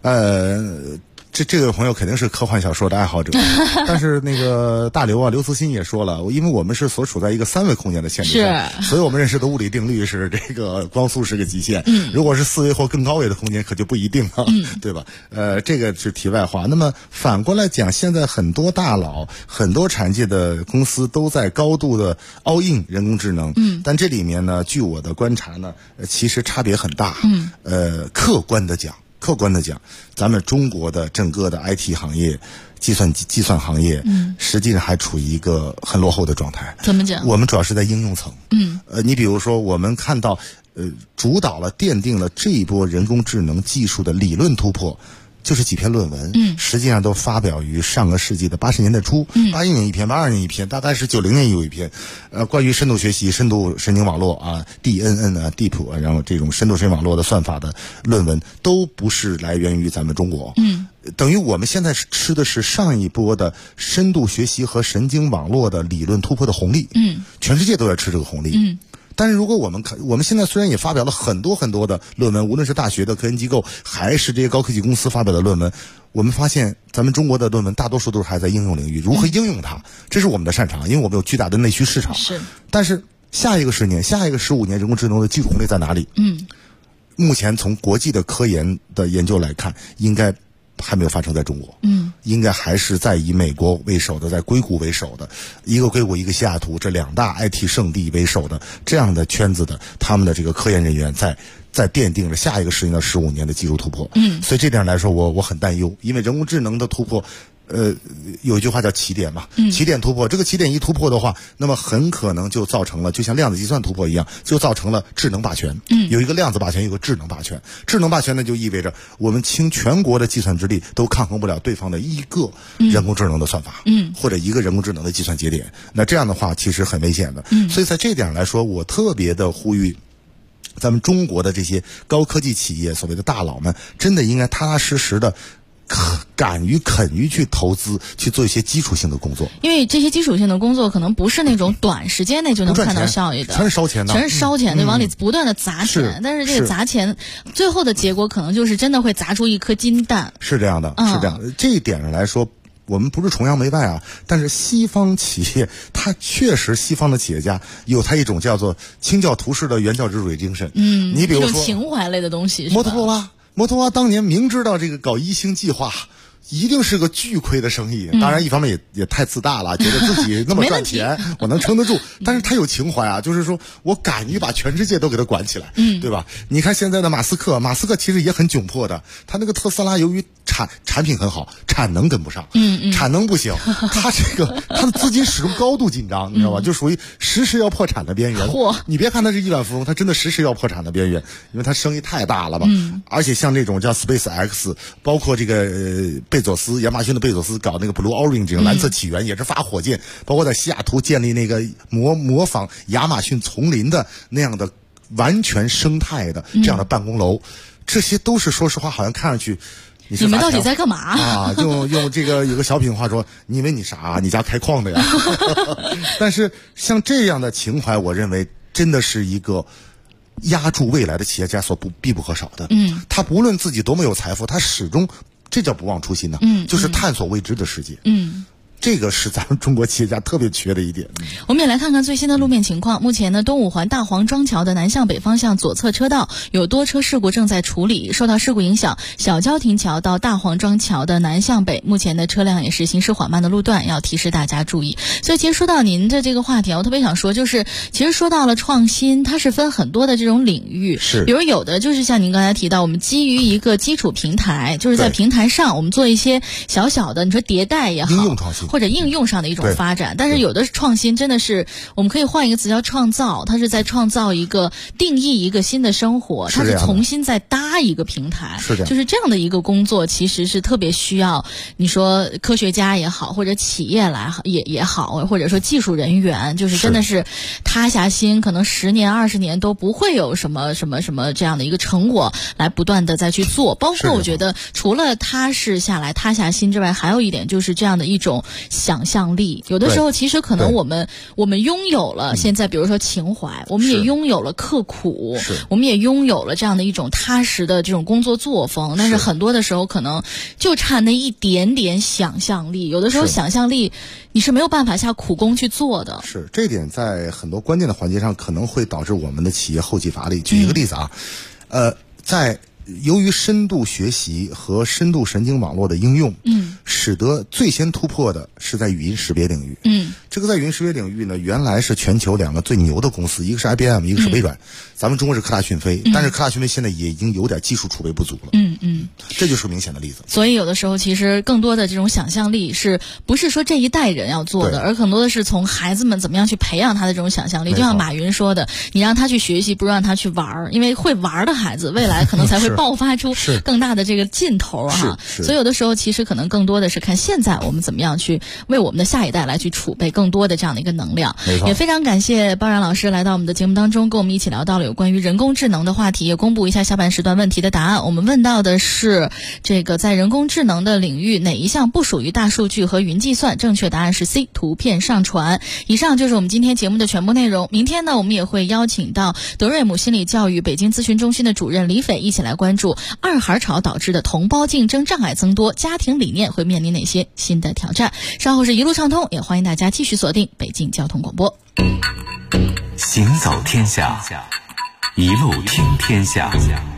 这位朋友肯定是科幻小说的爱好者，但是那个大刘慈欣也说了，因为我们是所处在一个3维空间的限制下，所以我们认识的物理定律是这个光速是个极限。如果是4维或更高维的空间，可就不一定了，对吧？这个是题外话。那么反过来讲，现在很多大佬、很多产业的公司都在高度的 all in 人工智能，但这里面呢，据我的观察呢，其实差别很大。客观的讲，咱们中国的整个的 IT 行业、计算行业，实际上还处于一个很落后的状态。 怎么讲？ 我们主要是在应用层。你比如说，我们看到，主导了、奠定了这一波人工智能技术的理论突破，就是几篇论文，实际上都发表于上个世纪的80年代初，81年一篇，82年一篇，大概是90年有一篇，关于深度学习、深度神经网络啊 ，DNN 啊 ，Deep 啊，然后这种深度神经网络的算法的论文，都不是来源于咱们中国。 等于我们现在吃的是上一波的深度学习和神经网络的理论突破的红利，全世界都在吃这个红利，但是如果我们现在虽然也发表了很多很多的论文，无论是大学的科研机构还是这些高科技公司发表的论文，我们发现咱们中国的论文大多数都是还在应用领域，如何应用它，这是我们的擅长，因为我们有巨大的内需市场。 是， 但是下一个10年，下一个15年，人工智能的技术红利在哪里？目前从国际的科研的研究来看，应该还没有发生在中国，应该还是在以美国为首的，在硅谷为首的，一个硅谷一个西雅图这2大 IT 圣地为首的这样的圈子的，他们的这个科研人员在奠定着下一个10年到15年的技术突破。所以这点来说，我很担忧，因为人工智能的突破。有一句话叫起点嘛，起点突破，这个起点一突破的话，那么很可能就造成了，就像量子计算突破一样，就造成了智能霸权。有一个量子霸权，有一个智能霸权。智能霸权呢，就意味着我们倾全国的计算之力都抗衡不了对方的一个人工智能的算法，或者一个人工智能的计算节点。那这样的话，其实很危险的。所以在这点来说，我特别的呼吁。咱们中国的这些高科技企业，所谓的大佬们，真的应该踏踏实实的肯于去投资，去做一些基础性的工作。 因为这些基础性的工作可能不是那种短时间内就能看到效益的， 全是烧钱的， 全是烧钱，对，往里不断的砸钱。但是这个砸钱，最后的结果可能就是真的会砸出一颗金蛋。 是这样的，是这样的。这一点上来说，我们不是崇洋媚外啊，但是西方企业，它确实西方的企业家有它一种叫做清教徒式的原教旨主义精神。你比如说一种情怀类的东西， 摩托罗拉当年明知道这个搞1星计划一定是个巨亏的生意，当然一方面也太自大了，觉得自己那么赚钱我能撑得住，但是他有情怀啊，就是说我敢于把全世界都给他管起来，对吧？你看现在的马斯克其实也很窘迫的，他那个特斯拉由于产品很好，产能跟不上，产能不行，他的资金使用高度紧张，你知道吧？就属于时要破产的边缘。你别看他是亿万富翁，他真的时要破产的边缘，因为他生意太大了吧。而且像这种叫 SpaceX， 包括这个亚马逊的贝佐斯搞那个 Blue Origin 这个蓝色起源，也是发火箭，包括在西雅图建立那个模仿亚马逊丛林的那样的完全生态的这样的办公楼，这些都是说实话，好像看上去。 你们到底在干嘛啊？用这个有个小品话说，你以为你啥？你家开矿的呀？但是像这样的情怀，我认为真的是一个压住未来的企业家所必不可少的。他不论自己多么有财富，他始终这叫不忘初心呢。就是探索未知的世界。这个是咱们中国企业家特别缺的一点。 我们也来看看最新的路面情况。目前呢，东五环大黄庄桥的南向北方向左侧车道有多车事故正在处理，受到事故影响，小交亭桥到大黄庄桥的南向北，目前的车辆也是行驶缓慢的路段，要提示大家注意。所以其实说到您的这个话题，我特别想说，就是其实说到了创新，它是分很多的这种领域， 是， 比如有的就是像您刚才提到，我们基于一个基础平台，就是在平台上我们做一些小小的，你说迭代也好， 应用创新。 或者应用上的一种发展，但是有的创新真的是我们可以换一个词叫创造，它是在创造一个定义一个新的生活，它是重新再搭一个平台，就是这样的一个工作，其实是特别需要你说科学家也好，或者企业来也好，或者说技术人员，就是真的是塌下心，可能10年20年都不会有什么这样的一个成果来不断的再去做。包括我觉得除了踏实下来塌下心之外，还有一点就是这样的一种想象力。有的时候其实可能我们拥有了现在比如说情怀，我们也拥有了刻苦，我们也拥有了这样的一种踏实的这种工作作风，但是很多的时候可能就差那一点点想象力，有的时候想象力你是没有办法下苦功去做的。 是，这点在很多关键的环节上可能会导致我们的企业后继乏力。举一个例子啊，由于深度学习和深度神经网络的应用，使得最先突破的是在语音识别领域。这个在语音识别领域呢，原来是全球2个最牛的公司，一个是 IBM， 一个是微软。咱们中国是科大讯飞，但是科大讯飞现在也已经有点技术储备不足了。这就是明显的例子。 所以有的时候其实更多的这种想象力是不是说这一代人要做的，而很多的是从孩子们怎么样去培养他的这种想象力。就像马云说的，你让他去学习，不如让他去玩，因为会玩的孩子未来可能才会爆发出更大的这个劲头哈。所以有的时候其实可能更多的是看现在我们怎么样去为我们的下一代来去储备更多的这样的一个能量。也非常感谢包然老师来到我们的节目当中，跟我们一起聊到了有关于人工智能的话题，也公布一下下半时段问题的答案。我们问到的是这个在人工智能的领域哪一项不属于大数据和云计算？正确答案是 C， 图片上传。以上就是我们今天节目的全部内容。明天呢，我们也会邀请到德瑞姆心理教育北京咨询中心的主任李斐一起来关注二孩潮导致的同胞竞争障碍增多，家庭理念会面临哪些新的挑战？稍后是一路畅通，也欢迎大家继续锁定北京交通广播。 行走天下，一路听天下。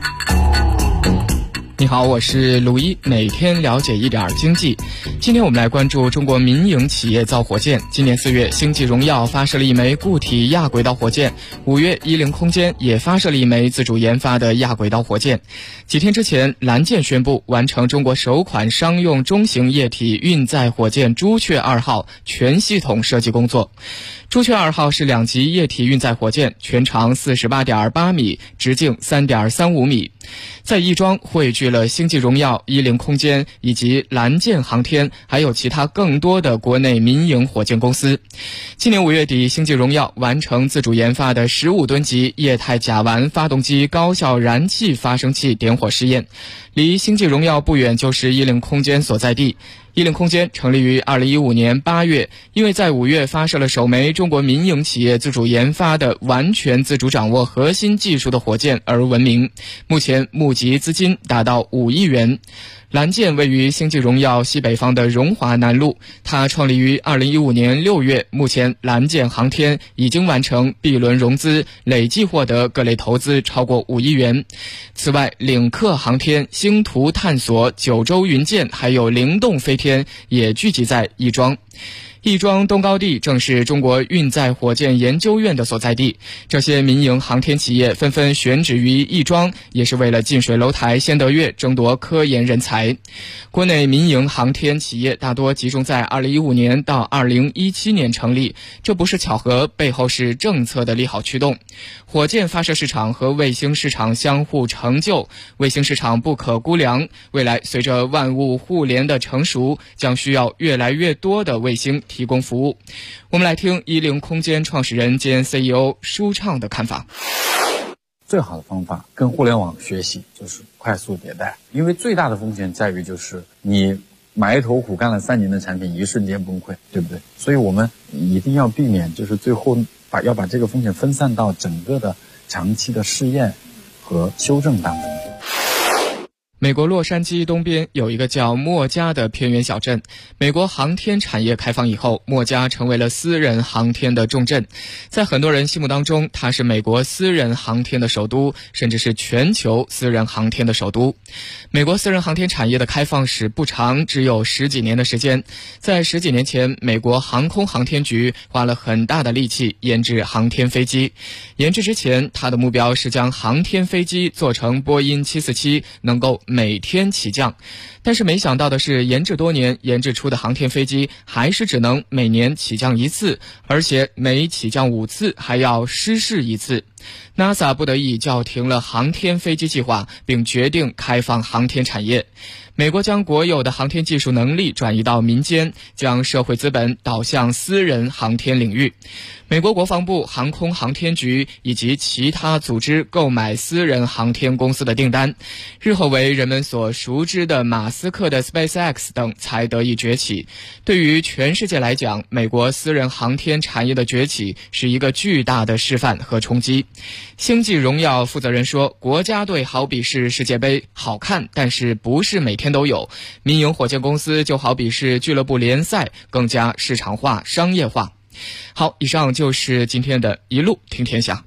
你好，我是鲁一，每天了解一点经济。今天我们来关注中国民营企业造火箭。今年4月，星际荣耀发射了一枚固体亚轨道火箭，5月10空间也发射了一枚自主研发的亚轨道火箭。几天之前，蓝箭宣布完成中国首款商用中型液体运载火箭朱雀2号全系统设计工作。朱雀2号是2级液体运载火箭，全长 48.8 米，直径 3.35 米。在亦庄汇聚了星际荣耀、10空间以及蓝箭航天，还有其他更多的国内民营火箭公司。今年5月底，星际荣耀完成自主研发的15吨级液态甲烷发动机高效燃气发生器点火试验。离星际荣耀不远就是10空间所在地。10空间成立于2015年8月，因为在5月发射了首枚中国民营企业自主研发的完全自主掌握核心技术的火箭而闻名。目前募集资金达到5亿元。蓝箭位于星际荣耀西北方的荣华南路，它创立于2015年6月，目前蓝箭航天已经完成 B 轮融资，累计获得各类投资超过5亿元。此外，领克航天、星途探索、九州云舰还有灵动飞天也聚集在亦庄。亦庄东高地正是中国运载火箭研究院的所在地，这些民营航天企业纷纷选址于亦庄，也是为了近水楼台先得月，争夺科研人才。国内民营航天企业大多集中在2015年到2017年成立，这不是巧合，背后是政策的利好驱动。火箭发射市场和卫星市场相互成就，卫星市场不可估量，未来随着万物互联的成熟，将需要越来越多的卫星提供服务。我们来听10空间创始人兼 CEO 舒畅的看法。 最好的方法跟互联网学习就是快速迭代，因为最大的风险在于就是你埋头苦干了3年的产品一瞬间崩溃，对不对？所以我们一定要避免就是最后要把这个风险分散到整个的长期的试验和修正当中。 美国洛杉矶东边有一个叫墨加的偏远小镇。美国航天产业开放以后，墨加成为了私人航天的重镇。在很多人心目当中，它是美国私人航天的首都，甚至是全球私人航天的首都。美国私人航天产业的开放史不长，只有10几年的时间。在10几年前，美国航空航天局花了很大的力气研制航天飞机。研制之前，它的目标是将航天飞机做成波音747，能够每天起降。但是没想到的是，研制多年，研制出的航天飞机还是只能每年起降1次，而且每起降5次还要失事1次。NASA 不得已叫停了航天飞机计划，并决定开放航天产业。美国将国有的航天技术能力转移到民间，将社会资本导向私人航天领域。美国国防部航空航天局以及其他组织购买私人航天公司的订单，日后为人们所熟知的马斯克的 SpaceX 等才得以崛起。对于全世界来讲，美国私人航天产业的崛起是一个巨大的示范和冲击。星际荣耀负责人说，国家队好比是世界杯，好看，但是不是每天都有。民营火箭公司就好比是俱乐部联赛，更加市场化、商业化。好，以上就是今天的一路听天下。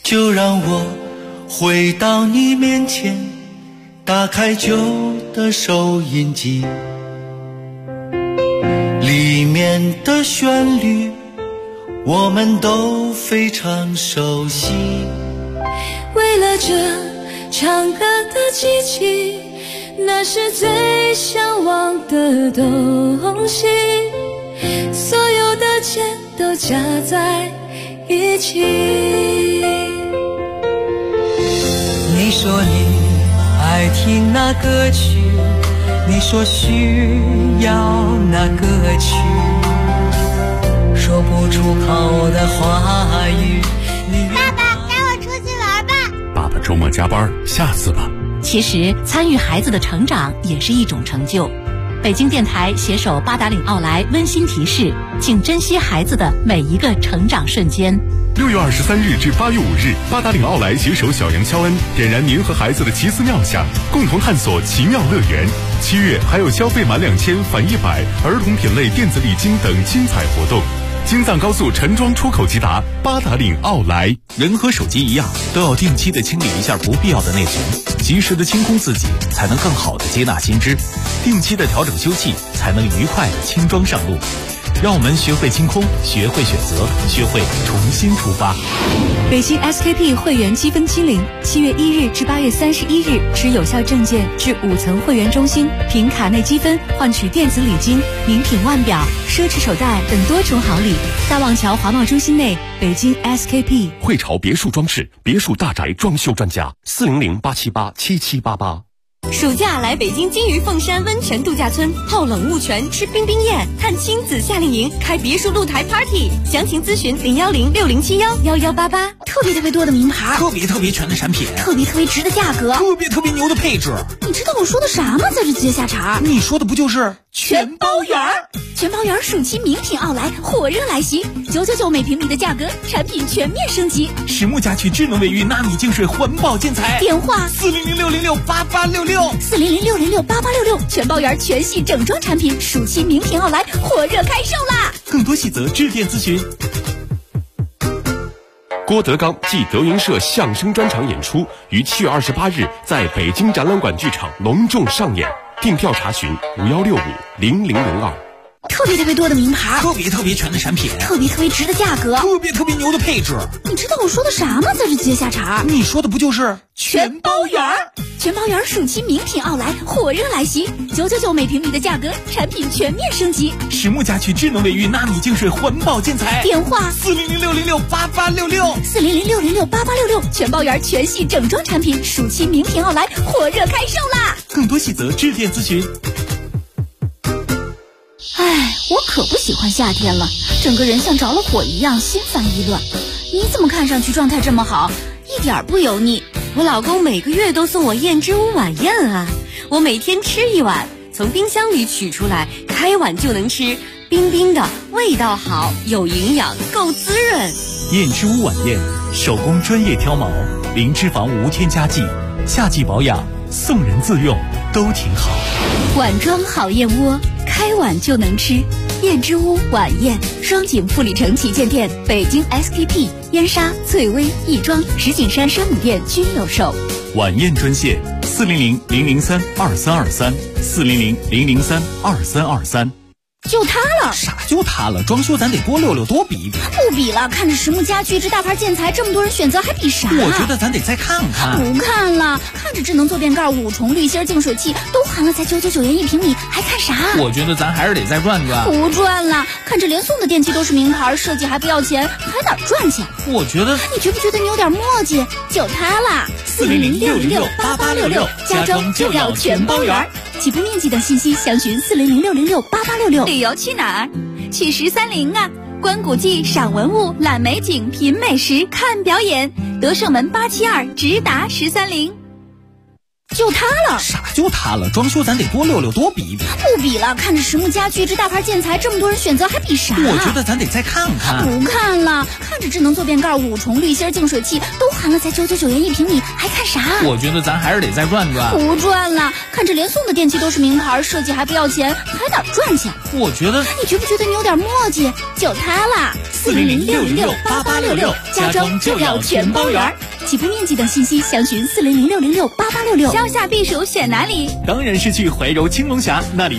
就让我回到你面前，打开旧的收音机，里面的旋律我们都非常熟悉。 为了这唱歌的机器，那是最向往的东西，所有的钱都加在一起。 你说你爱听那歌曲，你说需要那歌曲，说不出口的话语。 爸爸带我出去玩吧。 爸爸周末加班，下次吧。 其实参与孩子的成长也是一种成就。北京电台携手八达岭奥莱温馨提示，请珍惜孩子的每一个成长瞬间。 6月23日至8月5日，八达岭奥莱携手小杨肖恩，点燃您和孩子的奇思妙想，共同探索奇妙乐园。7月还有消费满2000返100，儿童品类电子礼金等精彩活动。京藏高速陈庄出口即达，八达岭奥莱。 人和手机一样，都要定期的清理一下不必要的内存，及时的清空自己，才能更好的接纳新知。定期的调整修葺，才能愉快的轻装上路。让我们学会清空，学会选择，学会重新出发。 北京 SKP 会员积分清零，7月1日至8月31日，持有效证件至5层会员中心，凭卡内积分换取电子礼金、名品腕表、奢侈手袋等多重好礼。大望桥华贸中心内，北京 SKP 汇潮别墅装饰，别墅大宅装修专家，400-878-7788。 暑假来北京金鱼凤山温泉度假村，泡冷雾泉，吃冰冰宴，看亲子夏令营，开别墅露台 party。详情咨询010-6071-1188。 特别多的名牌， 特别全的产品， 特别值的价格， 特别牛的配置。 你知道我说的啥吗？在这接下茬， 你说的不就是全包圆？全包圆暑期名品奥莱火热来袭，999每平米的价格，产品全面升级。 实木家具智能卫浴纳米净水环保建材， 电话 400-606-8866，400-606-8866， 全包圆全系整装产品，暑期名品奥莱火热开售啦！ 更多细则致电咨询。 郭德纲暨德云社相声专场演出于7月28日在北京展览馆剧场隆重上演，订票查询51650002。 特别多的名牌， 特别全的产品， 特别值的价格， 特别牛的配置。 你知道我说的啥吗？在这接下茬， 你说的不就是全包圆？全包圆暑期名品奥莱火热来袭，999每平米的价格，产品全面升级。 实木家具智能卫浴纳米净水环保建材， 电话 400-606-8866，400-606-8866， 全包圆全系整装产品，暑期名品奥莱火热开售啦！ 更多细则致电咨询。 唉，我可不喜欢夏天了，整个人像着了火一样，心烦意乱。你怎么看上去状态这么好，一点不油腻？ 我老公每个月都送我燕之屋晚宴啊，我每天吃一碗，从冰箱里取出来，开碗就能吃，冰冰的，味道好，有营养，够滋润。 燕之屋晚宴，手工专业挑毛，零脂肪无添加剂，夏季保养，送人自用，都挺好。 碗装好燕窝，开碗就能吃。燕之屋晚宴，双井富里城旗舰店、北京 SKP、燕莎、翠微、亦庄、石景山山姆店均有售。 晚宴专线400-003-2323，400-003-2323。 就它了， 啥就它了？装修咱得多溜溜，多比一比。 不比了，看着实木家具这大牌建材这么多人选择，还比啥？ 我觉得咱得再看看。 不看了，看着智能坐便盖、5重滤芯净水器都含了，才999元1平米，还看啥？ 我觉得咱还是得再转转。 不转了，看着连送的电器都是名牌，设计还不要钱，还哪赚钱？ 我觉得， 你觉不觉得你有点磨叽？就它啦，400-606-8866，家装就要全包圆。起步面积等信息详询400-606-8866。旅游去哪儿？去13陵啊！观古迹、赏文物、览美景、品美食、看表演。德胜门872直达13陵。 就它了。 啥就它了？装修咱得多溜溜，多比一比。 不比了，看着实木家具这大牌建材，这么多人选择，还比啥？ 我觉得咱得再看看。 不看了，看着智能坐便盖、5重滤芯净水器都含了才999元1平米，还看啥？ 我觉得咱还是得再转转。 不转了，看着连送的电器都是名牌，设计还不要钱，还哪赚去？ 我觉得， 你觉不觉得你有点磨叽？就它啦，400-606-8866，家装就要全包圆。起步面积等信息详询400-606-8866。 消夏避暑选哪里？ 当然是去怀柔青龙峡那里。